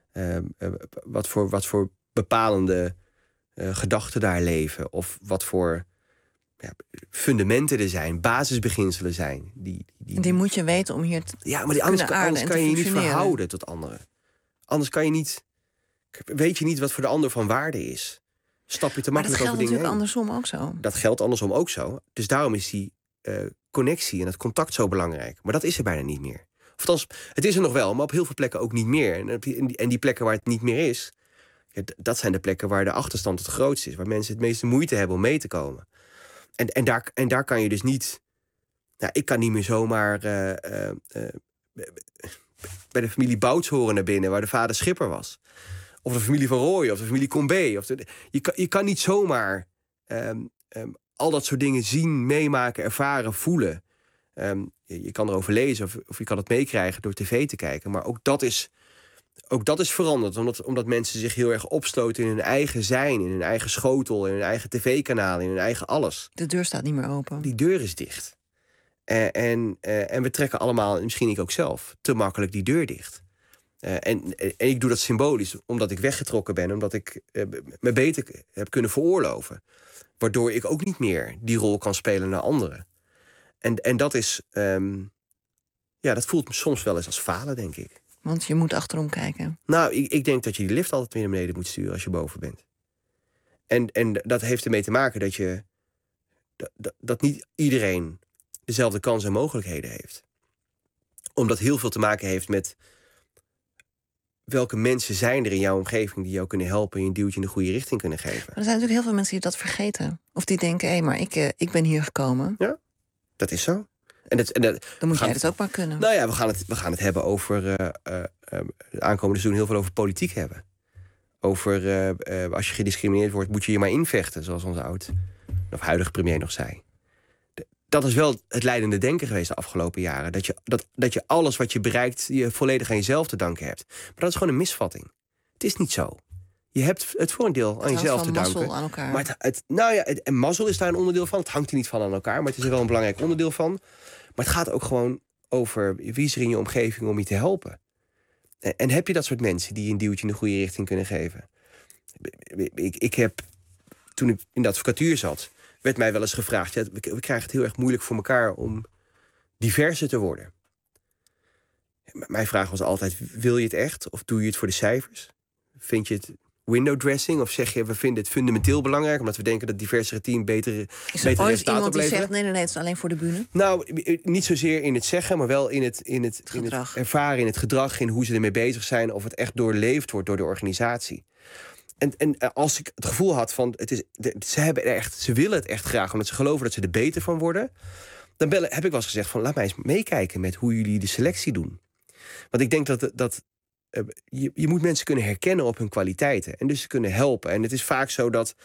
Wat voor bepalende gedachten daar leven. Of wat voor fundamenten er zijn, basisbeginselen zijn. Die moet je weten om hier te maar anders kan je je niet verhouden tot anderen. Anders kan je niet, weet je niet wat voor de ander van waarde is. Stap je te makkelijk over dingen heen. Maar dat geldt natuurlijk andersom ook zo. Dat geldt andersom ook zo. Dus daarom is die connectie en het contact zo belangrijk. Maar dat is er bijna niet meer. Of althans, het is er nog wel, maar op heel veel plekken ook niet meer. En die plekken waar het niet meer is, dat zijn de plekken waar de achterstand het grootst is. Waar mensen het meeste moeite hebben om mee te komen. En daar kan je dus niet. Ik kan niet meer zomaar bij de familie Boutshoren naar binnen, waar de vader schipper was. Of de familie Van Rooyen, of de familie Combé. Je kan niet zomaar al dat soort dingen zien, meemaken, ervaren, voelen. Je kan erover lezen of je kan het meekrijgen door tv te kijken. Maar ook dat is veranderd. Omdat mensen zich heel erg opsloten in hun eigen zijn, in hun eigen schotel, in hun eigen tv-kanaal, in hun eigen alles. De deur staat niet meer open. Die deur is dicht. En we trekken allemaal, misschien ik ook zelf, te makkelijk die deur dicht. En ik doe dat symbolisch, omdat ik weggetrokken ben, omdat ik me beter heb kunnen veroorloven. Waardoor ik ook niet meer die rol kan spelen naar anderen. En dat is, dat voelt me soms wel eens als falen, denk ik. Want je moet achterom kijken. Nou, ik denk dat je die lift altijd weer naar beneden moet sturen als je boven bent. En dat heeft ermee te maken dat niet iedereen dezelfde kansen en mogelijkheden heeft. Omdat heel veel te maken heeft met welke mensen zijn er in jouw omgeving die jou kunnen helpen en je een duwtje in de goede richting kunnen geven. Maar er zijn natuurlijk heel veel mensen die dat vergeten. Of die denken, maar ik ben hier gekomen. Ja, dat is zo. Dan moet jij dat ook maar kunnen. Nou ja, we gaan het hebben over de aankomende seizoen heel veel over politiek hebben. Over als je gediscrimineerd wordt, moet je je maar invechten, zoals onze huidige premier nog zei. Dat is wel het leidende denken geweest de afgelopen jaren. Dat je alles wat je bereikt, je volledig aan jezelf te danken hebt. Maar dat is gewoon een misvatting. Het is niet zo. Je hebt het voor een deel aan jezelf te danken. Mazzel aan elkaar. Maar en mazzel is daar een onderdeel van. Het hangt er niet van aan elkaar, maar het is er wel een belangrijk onderdeel van. Maar het gaat ook gewoon over wie is er in je omgeving om je te helpen. En heb je dat soort mensen die je een duwtje in de goede richting kunnen geven? Ik heb, toen ik in de advocatuur zat, werd mij wel eens gevraagd, we krijgen het heel erg moeilijk voor elkaar om diverser te worden. Mijn vraag was altijd, wil je het echt? Of doe je het voor de cijfers? Vind je het window dressing? Of zeg je, we vinden het fundamenteel belangrijk, omdat we denken dat diversere team betere resultaten opleveren? Is er ooit iemand die zegt, nee, het is alleen voor de bühne? Nou, niet zozeer in het zeggen, maar wel in het ervaren, in het gedrag, in hoe ze ermee bezig zijn, of het echt doorleefd wordt door de organisatie. En als ik het gevoel had van, ze willen het echt graag, omdat ze geloven dat ze er beter van worden, dan heb ik wel eens gezegd van, laat mij eens meekijken met hoe jullie de selectie doen. Want ik denk dat je moet mensen kunnen herkennen op hun kwaliteiten en dus ze kunnen helpen. En het is vaak zo dat,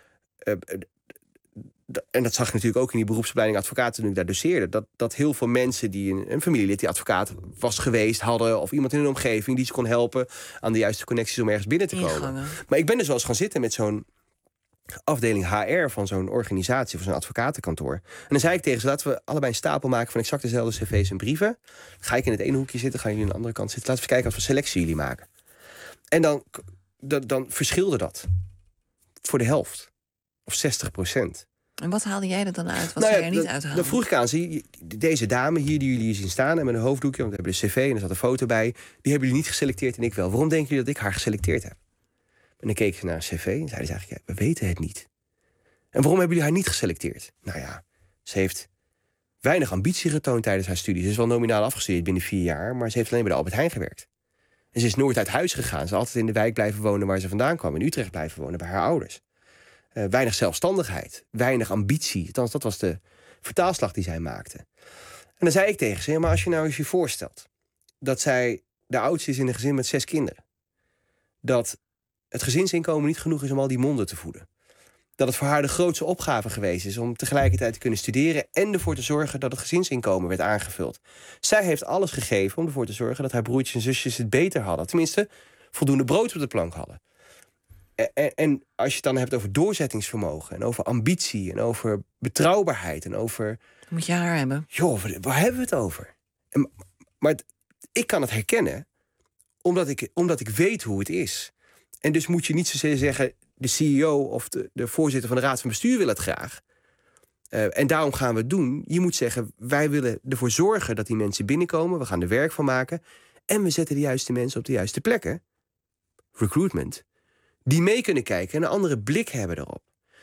en dat zag ik natuurlijk ook in die beroepsopleiding advocaten toen ik daar doseerde, dat heel veel mensen die een familielid die advocaat was geweest hadden, of iemand in hun omgeving die ze kon helpen aan de juiste connecties om ergens binnen te komen. Maar ik ben dus wel eens gaan zitten met zo'n afdeling HR van zo'n organisatie, van zo'n advocatenkantoor. En dan zei ik tegen ze, laten we allebei een stapel maken van exact dezelfde cv's en brieven. Ga ik in het ene hoekje zitten, ga jullie aan de andere kant zitten. Laten we kijken wat voor selectie jullie maken. En dan verschilde dat voor de helft. Of 60%. En wat haalde jij er dan uit? Wat zou je er niet uithalen? Dan vroeg ik aan ze, deze dame hier die jullie hier zien staan en met een hoofddoekje, want we hebben de cv en er zat een foto bij, die hebben jullie niet geselecteerd en ik wel. Waarom denken jullie dat ik haar geselecteerd heb? En dan keek ze naar een cv en zeiden ze eigenlijk, we weten het niet. En waarom hebben jullie haar niet geselecteerd? Nou ja, ze heeft weinig ambitie getoond tijdens haar studie. Ze is wel nominaal afgestudeerd binnen 4 jaar, maar ze heeft alleen bij de Albert Heijn gewerkt. En ze is nooit uit huis gegaan. Ze is altijd in de wijk blijven wonen waar ze vandaan kwam. In Utrecht blijven wonen bij haar ouders. Weinig zelfstandigheid, weinig ambitie. Althans, dat was de vertaalslag die zij maakte. En dan zei ik tegen ze, maar als je nou eens je voorstelt dat zij de oudste is in een gezin met 6 kinderen. Dat het gezinsinkomen niet genoeg is om al die monden te voeden. Dat het voor haar de grootste opgave geweest is om tegelijkertijd te kunnen studeren en ervoor te zorgen dat het gezinsinkomen werd aangevuld. Zij heeft alles gegeven om ervoor te zorgen dat haar broertjes en zusjes het beter hadden. Tenminste, voldoende brood op de plank hadden. En als je het dan hebt over doorzettingsvermogen en over ambitie en over betrouwbaarheid en over... Moet je haar hebben. Joh, waar hebben we het over? Maar ik kan het herkennen omdat ik weet hoe het is. En dus moet je niet zozeer zeggen, de CEO of de voorzitter van de raad van bestuur wil het graag. En daarom gaan we het doen. Je moet zeggen, wij willen ervoor zorgen dat die mensen binnenkomen. We gaan er werk van maken. En we zetten de juiste mensen op de juiste plekken. Recruitment. Die mee kunnen kijken en een andere blik hebben erop.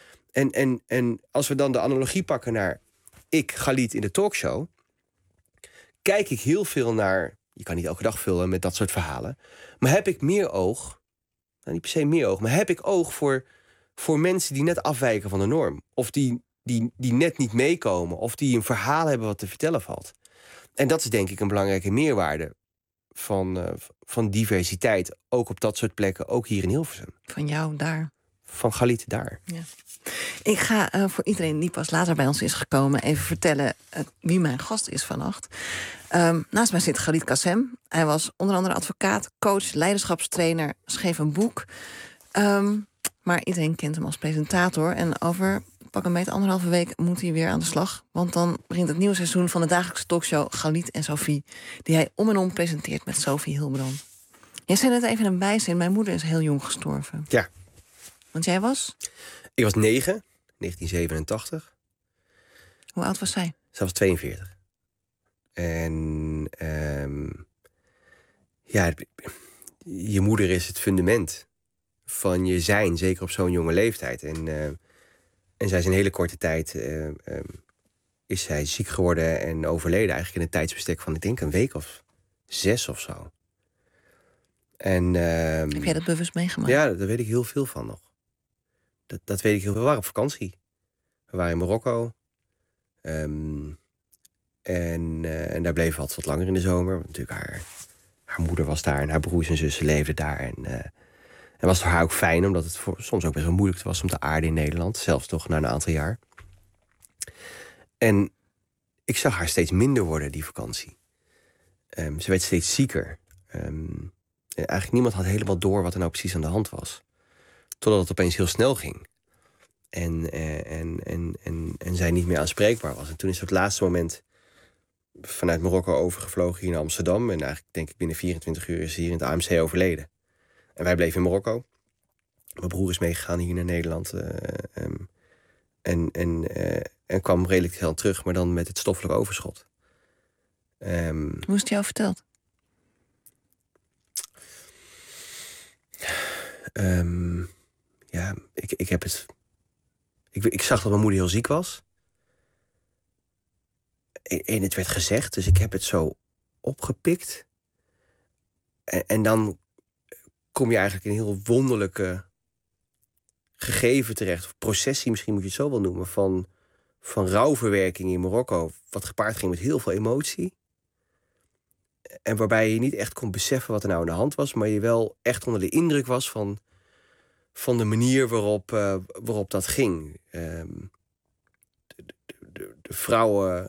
En als we dan de analogie pakken naar ik, Galit, in de talkshow, kijk ik heel veel naar, je kan niet elke dag vullen met dat soort verhalen, maar heb ik meer oog, nou niet per se meer oog, maar heb ik oog voor mensen die net afwijken van de norm. Of die net niet meekomen, of die een verhaal hebben wat te vertellen valt. En dat is denk ik een belangrijke meerwaarde van diversiteit. Ook op dat soort plekken, ook hier in Hilversum. Van jou daar. Van Galit daar. Ja. Ik ga voor iedereen die pas later bij ons is gekomen even vertellen wie mijn gast is vannacht. Naast mij zit Galit Kassem. Hij was onder andere advocaat, coach, leiderschapstrainer, schreef een boek. Maar iedereen kent hem als presentator. En over pak een beetje 1,5 week moet hij weer aan de slag. Want dan begint het nieuwe seizoen van de dagelijkse talkshow Galit en Sophie, die hij om en om presenteert met Sophie Hilbrand. Jij zei net even een bijzin. Mijn moeder is heel jong gestorven. Ja. Want jij was? Ik was 9, 1987. Hoe oud was zij? Zij was 42. En je moeder is het fundament van je zijn, zeker op zo'n jonge leeftijd. En zij is in een hele korte tijd is zij ziek geworden en overleden. Eigenlijk in een tijdsbestek van, ik denk, een week of 6 of zo. En, heb jij dat bewust meegemaakt? Ja, daar weet ik heel veel van nog. Dat weet ik heel veel. We waren op vakantie. We waren in Marokko. En daar bleven we altijd wat langer in de zomer. Want natuurlijk haar moeder was daar en haar broers en zussen leefden daar. En was voor haar ook fijn, omdat het soms ook best wel moeilijk was om te aarden in Nederland. Zelfs toch na een aantal jaar. En ik zag haar steeds minder worden, die vakantie. Ze werd steeds zieker. En eigenlijk niemand had helemaal door wat er nou precies aan de hand was. Totdat het opeens heel snel ging. En zij niet meer aanspreekbaar was. En toen is op het laatste moment vanuit Marokko overgevlogen hier naar Amsterdam. En eigenlijk denk ik binnen 24 uur is ze hier in het AMC overleden. En wij bleven in Marokko. Mijn broer is meegegaan hier naar Nederland. En kwam redelijk snel terug, maar dan met het stoffelijk overschot. Hoe is het jou verteld? Ja, ik heb het... Ik zag dat mijn moeder heel ziek was. En het werd gezegd, dus ik heb het zo opgepikt. En dan kom je eigenlijk in een heel wonderlijke gegeven terecht. Of processie, misschien moet je het zo wel noemen. Van rouwverwerking in Marokko. Wat gepaard ging met heel veel emotie. En waarbij je niet echt kon beseffen wat er nou aan de hand was. Maar je wel echt onder de indruk was van de manier waarop dat ging. De vrouwen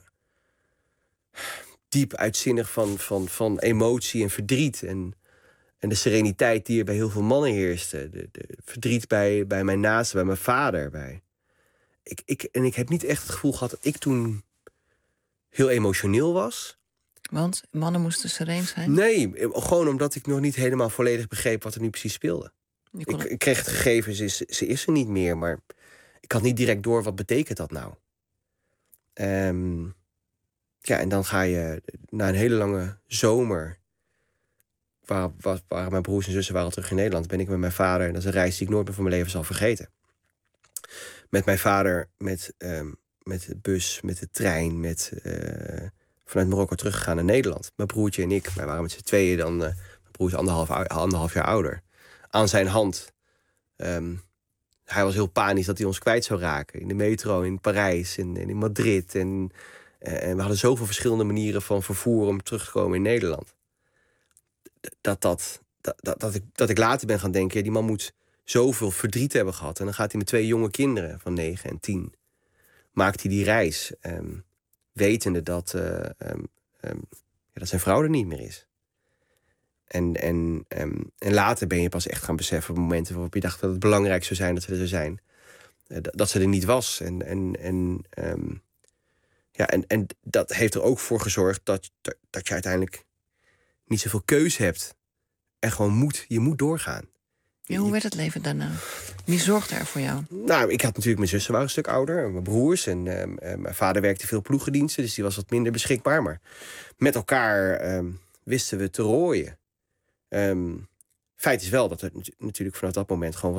diep uitzinnig van emotie en verdriet. En de sereniteit die er bij heel veel mannen heerste. De verdriet bij mijn naasten, bij mijn vader. Ik heb niet echt het gevoel gehad dat ik toen heel emotioneel was. Want mannen moesten sereen zijn? Nee, gewoon omdat ik nog niet helemaal volledig begreep wat er nu precies speelde. Ik kreeg het gegeven, ze is er niet meer, maar ik had niet direct door wat betekent dat nou. Ja, en dan ga je na een hele lange zomer, waar mijn broers en zussen waren al terug in Nederland, ben ik met mijn vader, en dat is een reis die ik nooit meer van mijn leven zal vergeten. Met mijn vader, met de bus, met de trein, vanuit Marokko teruggegaan naar Nederland. Mijn broertje en ik, wij waren met z'n tweeën dan, mijn broer is anderhalf jaar ouder, aan zijn hand. Hij was heel panisch dat hij ons kwijt zou raken. In de metro, in Parijs en in Madrid. En we hadden zoveel verschillende manieren van vervoer om terug te komen in Nederland. Dat ik later ben gaan denken, ja, die man moet zoveel verdriet hebben gehad. En dan gaat hij met 2 jonge kinderen van 9 en 10. Maakt hij die reis, wetende dat zijn vrouw er niet meer is. En later ben je pas echt gaan beseffen op momenten waarop je dacht dat het belangrijk zou zijn dat ze er zou zijn. Dat ze er niet was. En dat heeft er ook voor gezorgd dat je uiteindelijk niet zoveel keuze hebt. En gewoon je moet doorgaan. Ja, hoe werd het leven daarna? Wie zorgde er voor jou? Nou, ik had natuurlijk mijn zussen waren een stuk ouder. Mijn broers en mijn vader werkte veel ploegendiensten. Dus die was wat minder beschikbaar. Maar met elkaar wisten we te rooien. Feit is wel dat er natuurlijk vanaf dat moment gewoon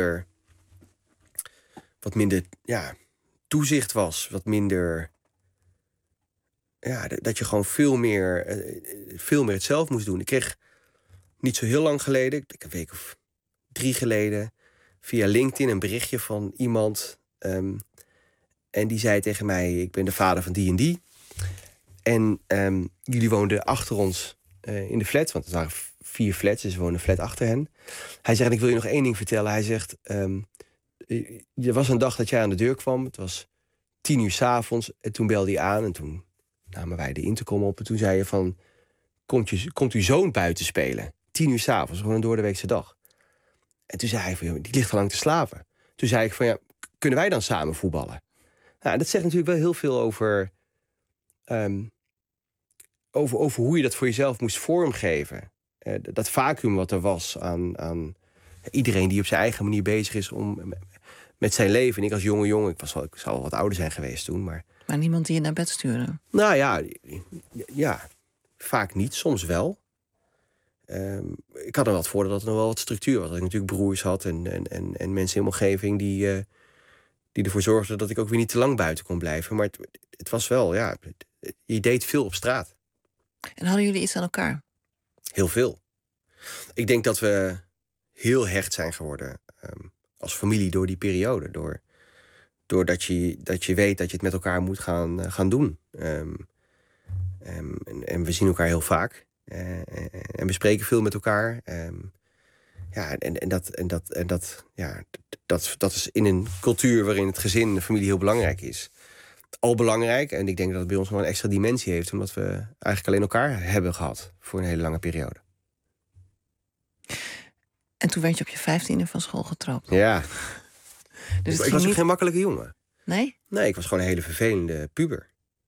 wat minder toezicht was. Wat minder... Ja, dat je gewoon veel meer het zelf moest doen. Ik kreeg niet zo heel lang geleden, ik denk een week of 3 geleden, via LinkedIn een berichtje van iemand. En die zei tegen mij, ik ben de vader van die en die. En jullie woonden achter ons in de flat. Want het waren 4 flats, dus we woonden een flat achter hen. Hij zegt, en ik wil je nog 1 ding vertellen. Hij zegt, er was een dag dat jij aan de deur kwam. Het was 10:00 s'avonds. En toen belde hij aan. En toen namen wij de intercom op. En toen zei je van, komt uw zoon buiten spelen? 10:00 s'avonds, gewoon een doordeweekse dag. En toen zei hij van, die ligt al lang te slapen. Toen zei ik van, ja, kunnen wij dan samen voetballen? Nou, dat zegt natuurlijk wel heel veel over hoe je dat voor jezelf moest vormgeven. Dat vacuüm wat er was aan iedereen die op zijn eigen manier bezig is met zijn leven. En ik als jonge jongen, ik zou wel wat ouder zijn geweest toen. Maar niemand die je naar bed stuurde? Nou ja, vaak niet, soms wel. Ik had er wel het voordeel dat er nog wel wat structuur was. Dat ik natuurlijk broers had en mensen in mijn omgeving die ervoor zorgden dat ik ook weer niet te lang buiten kon blijven. Maar het was wel, ja, je deed veel op straat. En hadden jullie iets aan elkaar? Heel veel. Ik denk dat we heel hecht zijn geworden als familie door die periode. Doordat je weet dat je het met elkaar moet gaan doen. En we zien elkaar heel vaak. En we spreken veel met elkaar. Dat is in een cultuur waarin het gezin en de familie heel belangrijk is. Al belangrijk. En ik denk dat het bij ons nog een extra dimensie heeft. Omdat we eigenlijk alleen elkaar hebben gehad voor een hele lange periode. En toen werd je op je 15e van school getrapt. Ja. Dus ik was ook geen makkelijke jongen. Nee? Nee, ik was gewoon een hele vervelende puber.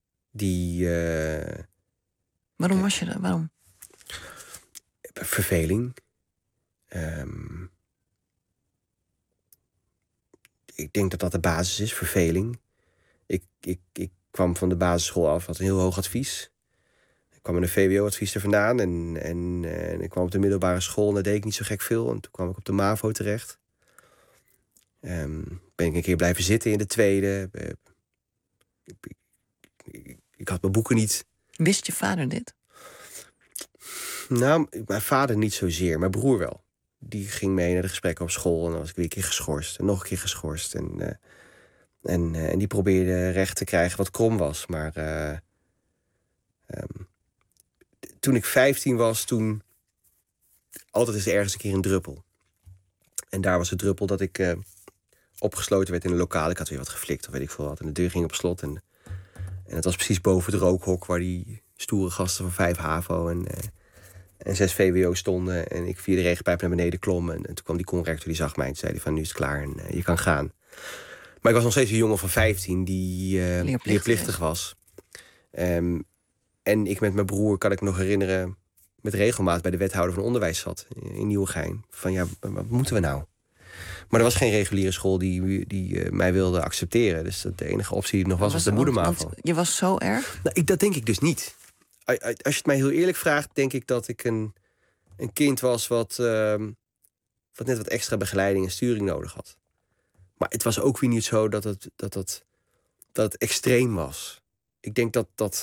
Waarom was je dat? Waarom? Verveling. Ik denk dat de basis is, verveling. Ik kwam van de basisschool af, had een heel hoog advies. Ik kwam met een VWO-advies er vandaan. En ik kwam op de middelbare school en daar deed ik niet zo gek veel. En toen kwam ik op de MAVO terecht. Ben ik een keer blijven zitten in de tweede. Ik had mijn boeken niet. Wist je vader dit? Nou, mijn vader niet zozeer, mijn broer wel. Die ging mee naar de gesprekken op school en dan was ik weer een keer geschorst. En nog een keer geschorst. En die probeerde recht te krijgen wat krom was. Maar toen ik 15 was, toen altijd is er ergens een keer een druppel. En daar was de druppel dat ik opgesloten werd in een lokaal. Ik had weer wat geflikt of weet ik veel wat. En de deur ging op slot. En het was precies boven het rookhok waar die stoere gasten van 5 HAVO en 6 VWO stonden. En ik via de regenpijp naar beneden klom. En toen kwam die conrector, die zag mij en zei die van nu is het klaar en je kan gaan. Maar ik was nog steeds een jongen van 15 die leerplichtig was. En ik met mijn broer, kan ik me nog herinneren, met regelmaat bij de wethouder van onderwijs zat in Nieuwegein. Van ja, wat moeten we nou? Maar er was geen reguliere school die mij wilde accepteren. Dus de enige optie die er nog was de moedermavo. Je was zo erg? Nou, dat denk ik dus niet. Als je het mij heel eerlijk vraagt, denk ik dat ik een kind was wat net wat extra begeleiding en sturing nodig had. Maar het was ook weer niet zo dat het extreem was. Ik denk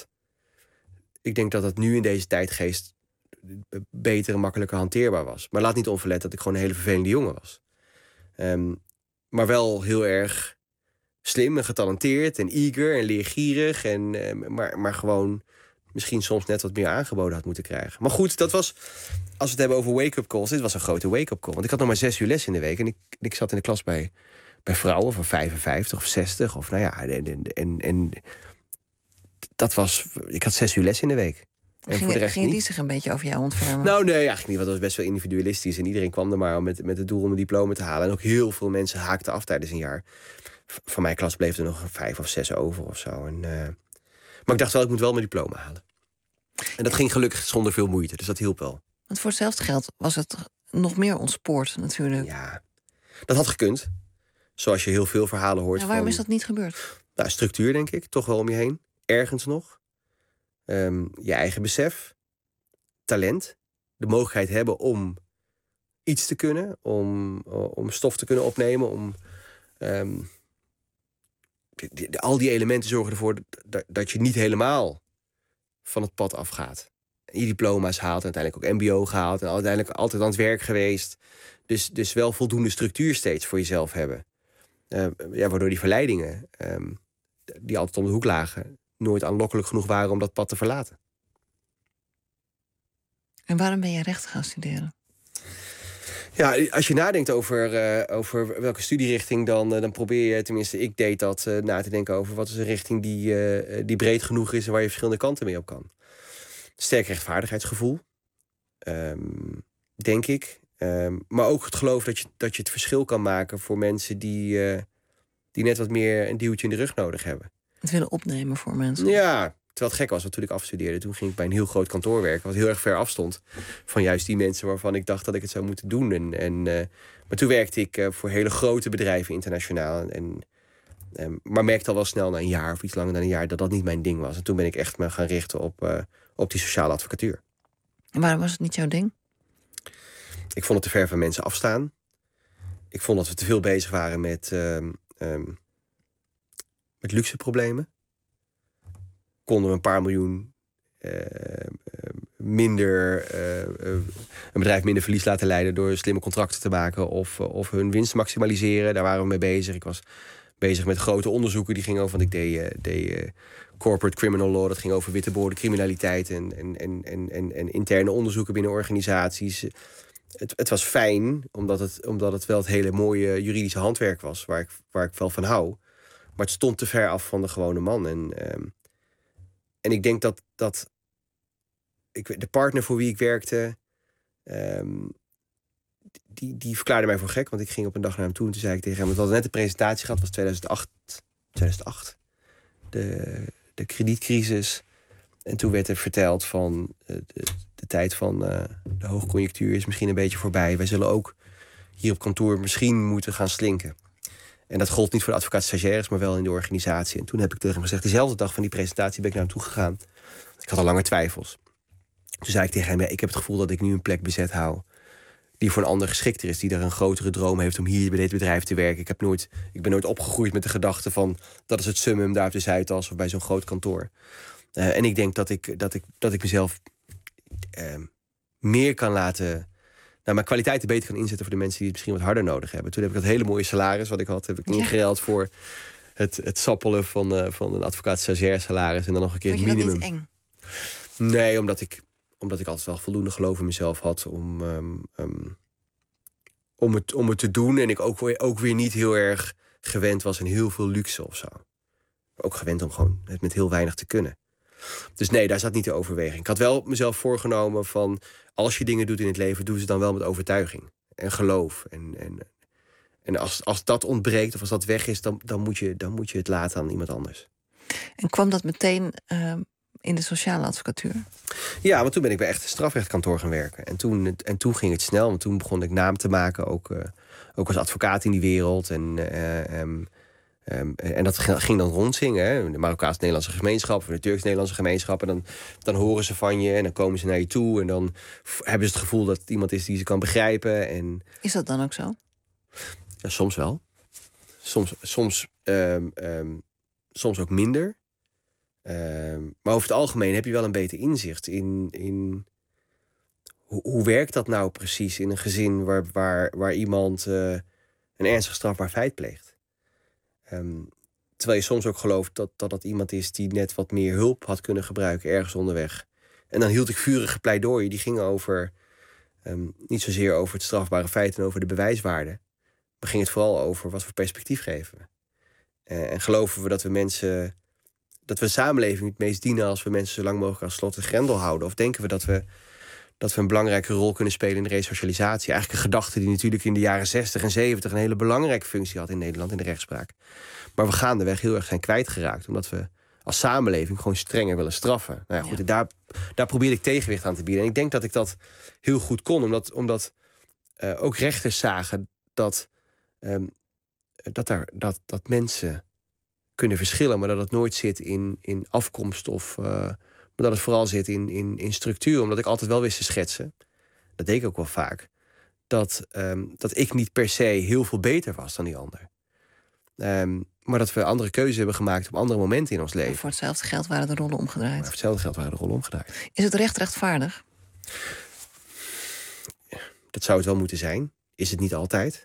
dat nu in deze tijdgeest beter en makkelijker hanteerbaar was. Maar laat niet onverlet dat ik gewoon een hele vervelende jongen was. Maar wel heel erg slim en getalenteerd en eager en leergierig. Maar gewoon misschien soms net wat meer aangeboden had moeten krijgen. Maar goed, dat was, als we het hebben over wake-up calls, dit was een grote wake-up call. Want ik had nog maar 6 uur les in de week. En ik zat in de klas bij vrouwen van 55 of 60. Of nou ja, en dat was, ik had 6 uur les in de week. En voor de rest ging die zich een beetje over jou ontfermen? Nou, nee, eigenlijk niet. Want dat was best wel individualistisch. En iedereen kwam er maar met het doel om een diploma te halen. En ook heel veel mensen haakten af tijdens een jaar. Van mijn klas bleef er nog 5 of 6 over of zo. Maar ik dacht wel, ik moet wel mijn diploma halen. En dat ging gelukkig zonder veel moeite. Dus dat hielp wel. Want voor hetzelfde geld was het nog meer ontspoord natuurlijk. Ja, dat had gekund. Zoals je heel veel verhalen hoort. Waarom is dat niet gebeurd? Nou, structuur denk ik. Toch wel om je heen. Ergens nog. Je eigen besef, talent, de mogelijkheid hebben om iets te kunnen, om stof te kunnen opnemen, om al die elementen zorgen ervoor dat je niet helemaal van het pad afgaat. Je diploma's haalt, en uiteindelijk ook MBO gehaald en uiteindelijk altijd aan het werk geweest. Dus wel voldoende structuur steeds voor jezelf hebben. Waardoor die verleidingen, die altijd om de hoek lagen, nooit aanlokkelijk genoeg waren om dat pad te verlaten. En waarom ben je rechten gaan studeren? Ja, als je nadenkt over welke studierichting, dan probeer je, tenminste ik deed dat, na te denken over wat is een richting die breed genoeg is en waar je verschillende kanten mee op kan. Sterk rechtvaardigheidsgevoel, denk ik. Maar ook het geloof dat je het verschil kan maken voor mensen die net wat meer een duwtje in de rug nodig hebben. Het willen opnemen voor mensen. Ja, terwijl het gek was, want toen ik afstudeerde, toen ging ik bij een heel groot kantoor werken, wat heel erg ver afstond van juist die mensen waarvan ik dacht dat ik het zou moeten doen. Maar toen werkte ik voor hele grote bedrijven internationaal. Maar merkte al wel snel na een jaar of iets langer dan een jaar dat niet mijn ding was. En toen ben ik echt me gaan richten op die sociale advocatuur. En waarom was het niet jouw ding? Ik vond het te ver van mensen afstaan. Ik vond dat we te veel bezig waren met luxe problemen. Konden we een paar miljoen een bedrijf minder verlies laten leiden door slimme contracten te maken of hun winst maximaliseren. Daar waren we mee bezig. Ik was bezig met grote onderzoeken die gingen over, want ik deed corporate criminal law, dat ging over witte criminaliteit en interne onderzoeken binnen organisaties. Het was fijn, omdat het wel het hele mooie juridische handwerk was, waar ik wel van hou. Maar het stond te ver af van de gewone man. En ik denk dat de partner voor wie ik werkte, die verklaarde mij voor gek. Want ik ging op een dag naar hem toe en toen zei ik tegen hem, want we hadden net een presentatie gehad, was 2008. De kredietcrisis. En toen werd er verteld van de tijd van de hoogconjunctuur is misschien een beetje voorbij. Wij zullen ook hier op kantoor misschien moeten gaan slinken. En dat gold niet voor de advocaat-stagiaires, maar wel in de organisatie. En toen heb ik tegen hem gezegd, diezelfde dag van die presentatie ben ik naar hem toe gegaan. Ik had al langer twijfels. Toen zei ik tegen hem, ik heb het gevoel dat ik nu een plek bezet hou die voor een ander geschikter is, die daar een grotere droom heeft om hier bij dit bedrijf te werken. Ik ben nooit opgegroeid met de gedachte van, dat is het summum daar op de Zuidas of bij zo'n groot kantoor. En ik denk dat ik mezelf meer kan laten, mijn kwaliteiten beter kan inzetten voor de mensen die het misschien wat harder nodig hebben. Toen heb ik dat hele mooie salaris wat ik had, heb ik ingeruild voor het sappelen van een advocaat-stagiair salaris en dan nog een keer het minimum. Vond je dat niet eng? Nee, omdat ik altijd wel voldoende geloof in mezelf had om het te doen. En ik ook weer niet heel erg gewend was aan heel veel luxe of zo. Ook gewend om gewoon het met heel weinig te kunnen. Dus nee, daar zat niet de overweging. Ik had wel mezelf voorgenomen van, als je dingen doet in het leven, doe ze dan wel met overtuiging en geloof. En als dat ontbreekt of als dat weg is, dan moet je het laten aan iemand anders. En kwam dat meteen in de sociale advocatuur? Ja, want toen ben ik bij echt een strafrechtkantoor gaan werken. En toen ging het snel, want toen begon ik naam te maken, ook als advocaat in die wereld. En dat ging dan rondzingen, hè? De Marokkaans-Nederlandse gemeenschap of de Turks-Nederlandse gemeenschap. En dan horen ze van je en dan komen ze naar je toe. En dan hebben ze het gevoel dat het iemand is die ze kan begrijpen. En is dat dan ook zo? Ja, soms wel. Soms ook minder. Maar over het algemeen heb je wel een beter inzicht in hoe werkt dat nou precies in een gezin waar iemand een ernstig strafbaar feit pleegt. Terwijl je soms ook gelooft dat iemand is die net wat meer hulp had kunnen gebruiken ergens onderweg. En dan hield ik vurige pleidooien. Die gingen over niet zozeer over het strafbare feit en over de bewijswaarde. Maar ging het vooral over wat voor perspectief geven we. En geloven we dat we een samenleving het meest dienen als we mensen zo lang mogelijk aan slot en grendel houden? Of denken we dat we een belangrijke rol kunnen spelen in de resocialisatie? Eigenlijk een gedachte die natuurlijk in de jaren 60 en 70 een hele belangrijke functie had in Nederland in de rechtspraak. Maar we gaandeweg heel erg zijn kwijtgeraakt, omdat we als samenleving gewoon strenger willen straffen. Nou ja, goed, daar probeer ik tegenwicht aan te bieden. En ik denk dat ik dat heel goed kon, omdat ook rechters zagen dat mensen kunnen verschillen, maar dat het nooit zit in afkomst maar dat het vooral zit in structuur. Omdat ik altijd wel wist te schetsen, dat deed ik ook wel vaak, dat ik niet per se heel veel beter was dan die ander. Maar dat we andere keuzes hebben gemaakt op andere momenten in ons leven. En voor hetzelfde geld waren de rollen omgedraaid. Voor hetzelfde geld waren de rollen omgedraaid. Is het recht rechtvaardig? Dat zou het wel moeten zijn. Is het niet altijd.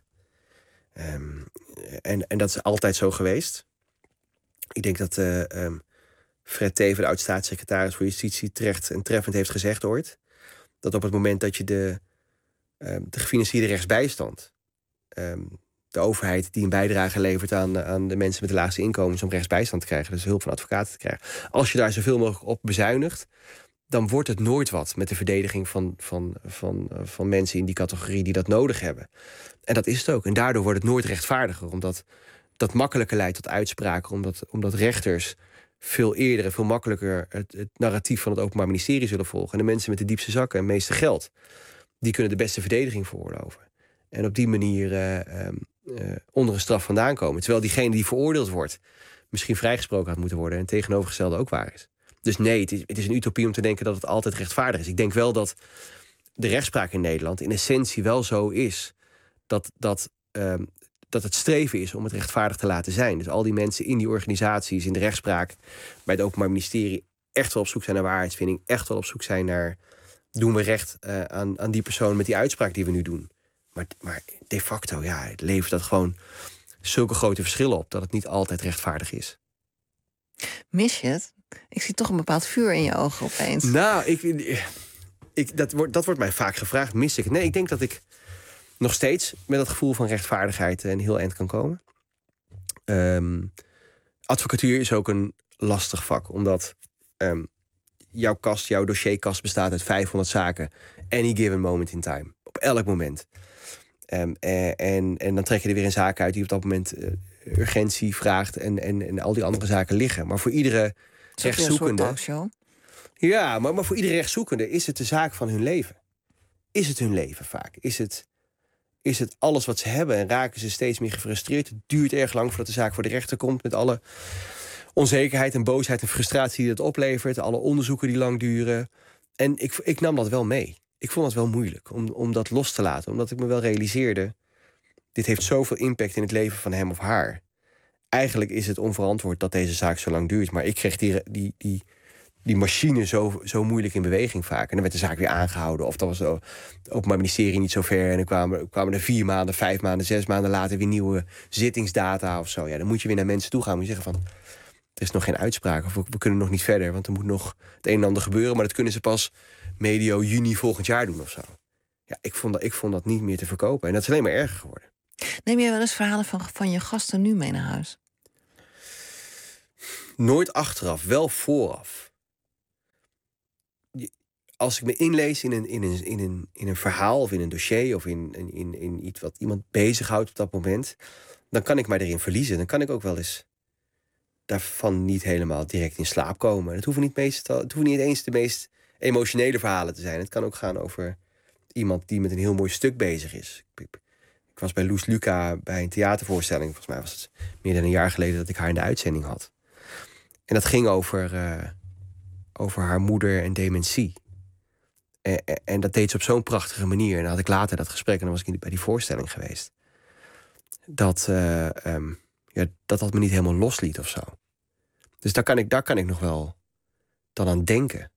En dat is altijd zo geweest. Ik denk dat Fred Teeven, de oud-staatssecretaris voor Justitie, terecht en treffend heeft gezegd ooit dat op het moment dat je de gefinancierde rechtsbijstand, de overheid die een bijdrage levert aan de mensen met de laagste inkomens om rechtsbijstand te krijgen, dus hulp van advocaten te krijgen, als je daar zoveel mogelijk op bezuinigt, dan wordt het nooit wat met de verdediging van mensen in die categorie die dat nodig hebben. En dat is het ook. En daardoor wordt het nooit rechtvaardiger, omdat dat makkelijker leidt tot uitspraken, omdat rechters veel eerder en veel makkelijker het narratief van het Openbaar Ministerie zullen volgen. En de mensen met de diepste zakken en meeste geld, die kunnen de beste verdediging veroorloven. En op die manier onder een straf vandaan komen. Terwijl diegene die veroordeeld wordt misschien vrijgesproken had moeten worden en het tegenovergestelde ook waar is. Dus nee, het is een utopie om te denken dat het altijd rechtvaardig is. Ik denk wel dat de rechtspraak in Nederland in essentie wel zo is dat het streven is om het rechtvaardig te laten zijn. Dus al die mensen in die organisaties, in de rechtspraak, bij het Openbaar Ministerie, echt wel op zoek zijn naar waarheidsvinding, echt wel op zoek zijn naar, doen we recht aan die persoon met die uitspraak die we nu doen. Maar de facto, levert dat gewoon zulke grote verschillen op dat het niet altijd rechtvaardig is. Mis je het? Ik zie toch een bepaald vuur in je ogen opeens. Nou, dat wordt mij vaak gevraagd. Mis ik het? Nee, ik denk dat ik nog steeds met dat gevoel van rechtvaardigheid een heel eind kan komen. Advocatuur is ook een lastig vak, omdat jouw dossierkast bestaat uit 500 zaken. Any given moment in time. Op elk moment. En dan trek je er weer een zaak uit die op dat moment urgentie vraagt en al die andere zaken liggen. Maar voor iedere rechtszoekende. Ja, maar voor iedere rechtszoekende is het de zaak van hun leven. Is het hun leven vaak? Is het alles wat ze hebben en raken ze steeds meer gefrustreerd? Het duurt erg lang voordat de zaak voor de rechter komt, met alle onzekerheid en boosheid en frustratie die dat oplevert, alle onderzoeken die lang duren. En ik nam dat wel mee. Ik vond het wel moeilijk om dat los te laten, omdat ik me wel realiseerde, dit heeft zoveel impact in het leven van hem of haar. Eigenlijk is het onverantwoord dat deze zaak zo lang duurt, maar ik kreeg die machine zo moeilijk in beweging vaak. En dan werd de zaak weer aangehouden. Of dat was het Openbaar Ministerie niet zo ver. En dan kwamen er 4 maanden, 5 maanden, 6 maanden later weer nieuwe zittingsdata of zo. Ja, dan moet je weer naar mensen toe gaan. Moet je zeggen van, er is nog geen uitspraak. Of we kunnen nog niet verder. Want er moet nog het een en ander gebeuren. Maar dat kunnen ze pas medio juni volgend jaar doen of zo. Ja, ik vond dat niet meer te verkopen. En dat is alleen maar erger geworden. Neem jij wel eens verhalen van je gasten nu mee naar huis? Nooit achteraf, wel vooraf. Als ik me inlees in een verhaal of in een dossier of in iets wat iemand bezighoudt op dat moment, dan kan ik mij erin verliezen. Dan kan ik ook wel eens daarvan niet helemaal direct in slaap komen. Het hoeven niet eens de meest emotionele verhalen te zijn. Het kan ook gaan over iemand die met een heel mooi stuk bezig is. Ik was bij Loes Luca bij een theatervoorstelling. Volgens mij was het meer dan een jaar geleden dat ik haar in de uitzending had. En dat ging over haar moeder en dementie. En dat deed ze op zo'n prachtige manier. En dan had ik later dat gesprek en dan was ik bij die voorstelling geweest. Dat me niet helemaal losliet of zo. Dus daar kan ik nog wel dan aan denken.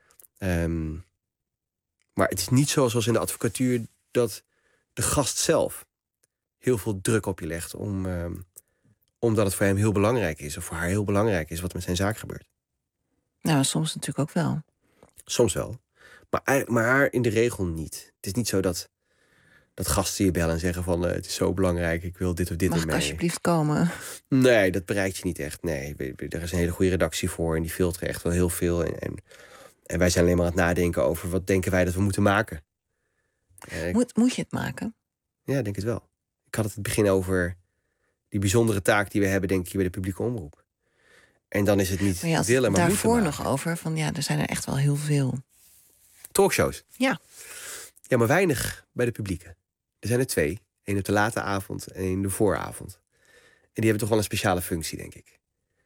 Maar het is niet zoals in de advocatuur dat de gast zelf heel veel druk op je legt omdat het voor hem heel belangrijk is of voor haar heel belangrijk is wat met zijn zaak gebeurt. Nou, soms natuurlijk ook wel. Soms wel. Maar in de regel niet. Het is niet zo dat gasten je bellen en zeggen van het is zo belangrijk, ik wil dit of dit ermee. Mag ik alsjeblieft komen? Nee, dat bereikt je niet echt. Nee, er is een hele goede redactie voor en die filteren echt wel heel veel. En wij zijn alleen maar aan het nadenken over wat denken wij dat we moeten maken. Moet je het maken? Ja, ik denk het wel. Ik had het in het begin over die bijzondere taak die we hebben, denk ik, bij de publieke omroep. En dan is het niet willen, maar moeten maken. Daarvoor nog over, van er zijn er echt wel heel veel. Talkshows? Ja. Ja, maar weinig bij de publieke. Er zijn er 2. 1 op de late avond en 1 in de vooravond. En die hebben toch wel een speciale functie, denk ik.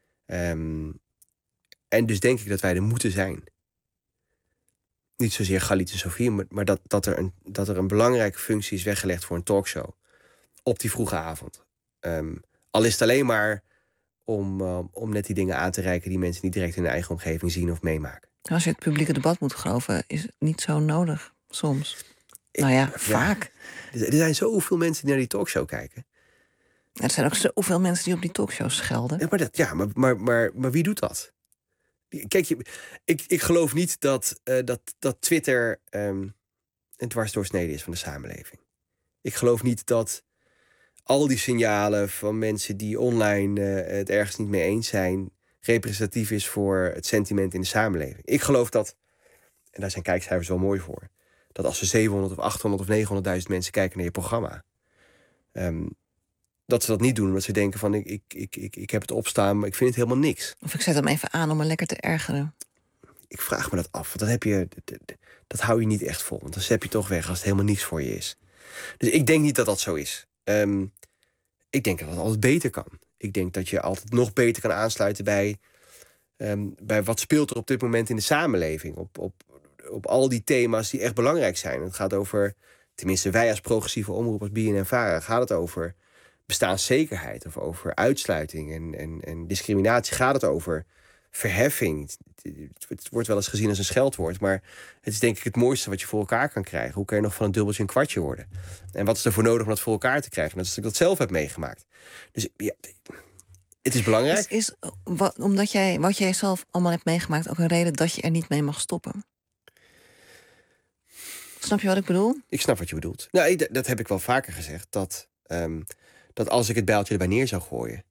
En dus denk ik dat wij er moeten zijn. Niet zozeer Galit en Sofie, maar dat er een belangrijke functie is weggelegd voor een talkshow. Op die vroege avond. Al is het alleen maar om net die dingen aan te reiken die mensen niet direct in hun eigen omgeving zien of meemaken. Als je het publieke debat moet geloven, is het niet zo nodig soms. Vaak. Er zijn zoveel mensen die naar die talkshow kijken. Er zijn ook zoveel mensen die op die talkshows schelden. Ja, maar wie doet dat? Kijk, ik geloof niet dat Twitter een dwarsdoorsnede is van de samenleving. Ik geloof niet dat al die signalen van mensen die online het ergens niet mee eens zijn representatief is voor het sentiment in de samenleving. Ik geloof dat, en daar zijn kijkcijfers wel mooi voor, dat als er 700 of 800 of 900.000 mensen kijken naar je programma, dat ze dat niet doen omdat ze denken van ik heb het opstaan, maar ik vind het helemaal niks. Of ik zet hem even aan om me lekker te ergeren. Ik vraag me dat af, want dat hou je niet echt vol. Want dan zep je toch weg als het helemaal niks voor je is. Dus ik denk niet dat dat zo is. Ik denk dat het altijd beter kan. Ik denk dat je altijd nog beter kan aansluiten bij wat speelt er op dit moment in de samenleving. Op al die thema's die echt belangrijk zijn. Het gaat over, tenminste wij als progressieve omroep als BNN-Vara, gaat het over bestaanszekerheid of over uitsluiting en discriminatie. Gaat het over verheffing. Het wordt wel eens gezien als een scheldwoord, maar het is denk ik het mooiste wat je voor elkaar kan krijgen. Hoe kan je nog van een dubbeltje een kwartje worden? En wat is er voor nodig om dat voor elkaar te krijgen? Dat is dat ik dat zelf heb meegemaakt. Dus ja, het is belangrijk. Omdat wat jij zelf allemaal hebt meegemaakt ook een reden dat je er niet mee mag stoppen? Snap je wat ik bedoel? Ik snap wat je bedoelt. Nou, dat heb ik wel vaker gezegd. Dat als ik het bijltje erbij neer zou gooien,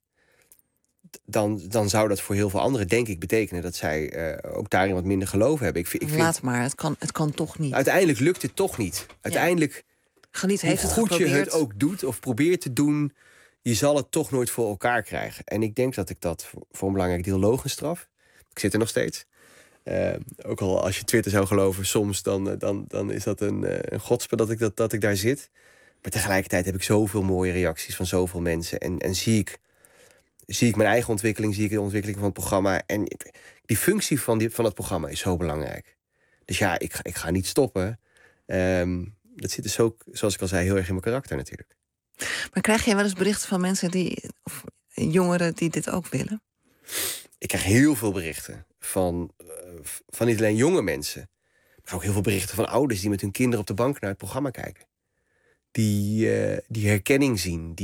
dan zou dat voor heel veel anderen, denk ik, betekenen dat zij ook daarin wat minder geloof hebben. Laat maar, het kan toch niet. Uiteindelijk lukt het toch niet. Uiteindelijk, Galiet heeft het hoe goed geprobeerd. je het ook doet of probeert te doen, je zal het toch nooit voor elkaar krijgen. En ik denk dat ik dat voor een belangrijk deel logenstraf. Ik zit er nog steeds. Ook al als je Twitter zou geloven, soms dan is dat een godspe dat ik daar zit. Maar tegelijkertijd heb ik zoveel mooie reacties van zoveel mensen. En zie ik mijn eigen ontwikkeling, zie ik de ontwikkeling van het programma. En die functie van het programma is zo belangrijk. Dus ja, ik ga niet stoppen. Dat zit dus ook, zoals ik al zei, heel erg in mijn karakter natuurlijk. Maar krijg jij wel eens berichten van mensen of jongeren die dit ook willen? Ik krijg heel veel berichten van niet alleen jonge mensen, maar ook heel veel berichten van ouders die met hun kinderen op de bank naar het programma kijken. Die herkenning zien,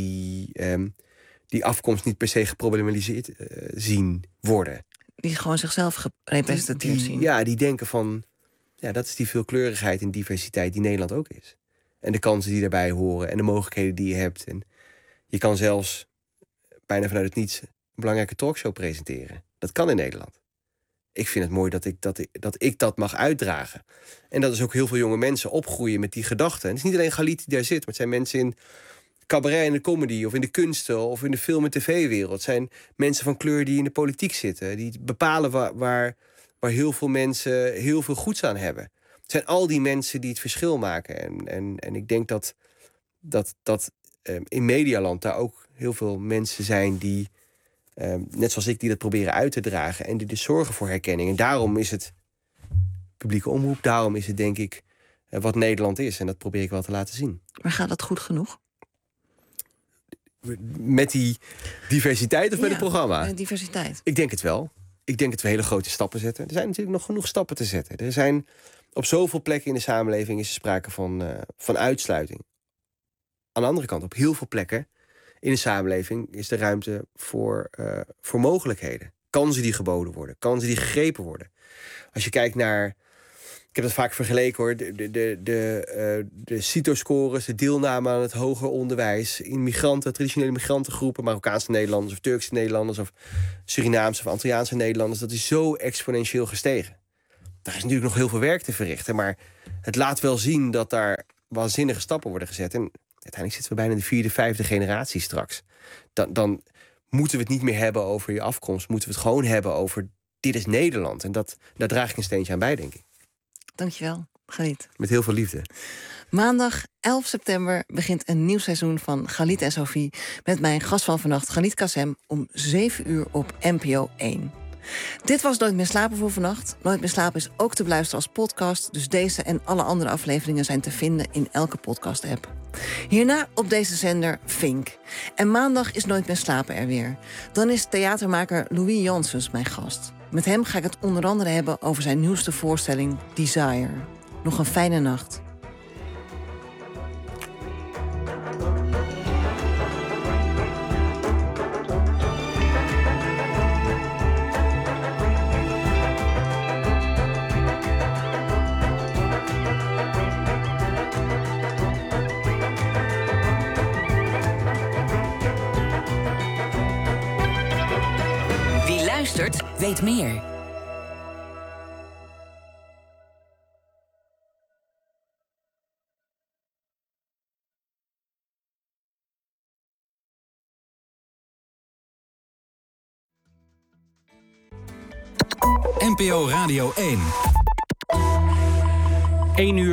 die afkomst niet per se geproblematiseerd zien worden. Die gewoon zichzelf gerepresenteerd zien. Ja, die denken van, ja, dat is die veelkleurigheid en diversiteit die Nederland ook is. En de kansen die daarbij horen en de mogelijkheden die je hebt. En je kan zelfs bijna vanuit het niets een belangrijke talkshow presenteren. Dat kan in Nederland. Ik vind het mooi dat ik dat mag uitdragen. En dat is ook heel veel jonge mensen opgroeien met die gedachten. En het is niet alleen Galit die daar zit, maar het zijn mensen in cabaret en de comedy, of in de kunsten, of in de film- en tv-wereld. Het zijn mensen van kleur die in de politiek zitten. Die bepalen waar heel veel mensen heel veel goeds aan hebben. Het zijn al die mensen die het verschil maken. En ik denk dat in Medialand daar ook heel veel mensen zijn die, net zoals ik, die dat proberen uit te dragen. En die dus zorgen voor herkenning. En daarom is het publieke omroep. Daarom is het, denk ik, wat Nederland is. En dat probeer ik wel te laten zien. Maar gaat dat goed genoeg? Met die diversiteit of met het programma? Met diversiteit. Ik denk het wel. Ik denk dat we hele grote stappen zetten. Er zijn natuurlijk nog genoeg stappen te zetten. Er zijn op zoveel plekken in de samenleving is er sprake van uitsluiting. Aan de andere kant, op heel veel plekken in de samenleving is er ruimte voor mogelijkheden. Kansen die geboden worden, kansen die gegrepen worden. Als je kijkt naar, ik heb dat vaak vergeleken hoor, de CITO-scores, de deelname aan het hoger onderwijs in migranten, traditionele migrantengroepen, Marokkaanse Nederlanders of Turkse Nederlanders of Surinaamse of Antilliaanse Nederlanders, dat is zo exponentieel gestegen. Daar is natuurlijk nog heel veel werk te verrichten, maar het laat wel zien dat daar waanzinnige stappen worden gezet. En uiteindelijk zitten we bijna in de 4e, 5e generatie straks. Dan moeten we het niet meer hebben over je afkomst, moeten we het gewoon hebben over dit is Nederland. En daar draag ik een steentje aan bij, denk ik. Dankjewel, Galit. Met heel veel liefde. Maandag 11 september begint een nieuw seizoen van Galit en Sophie met mijn gast van vannacht, Galit Kassem, om 7 uur op NPO 1. Dit was Nooit meer slapen voor vannacht. Nooit meer slapen is ook te beluisteren als podcast, dus deze en alle andere afleveringen zijn te vinden in elke podcast-app. Hierna op deze zender Fink. En maandag is Nooit meer slapen er weer. Dan is theatermaker Louis Janssens mijn gast. Met hem ga ik het onder andere hebben over zijn nieuwste voorstelling Desire. Nog een fijne nacht. luistert, weet meer. NPO Radio 1. 1 uur.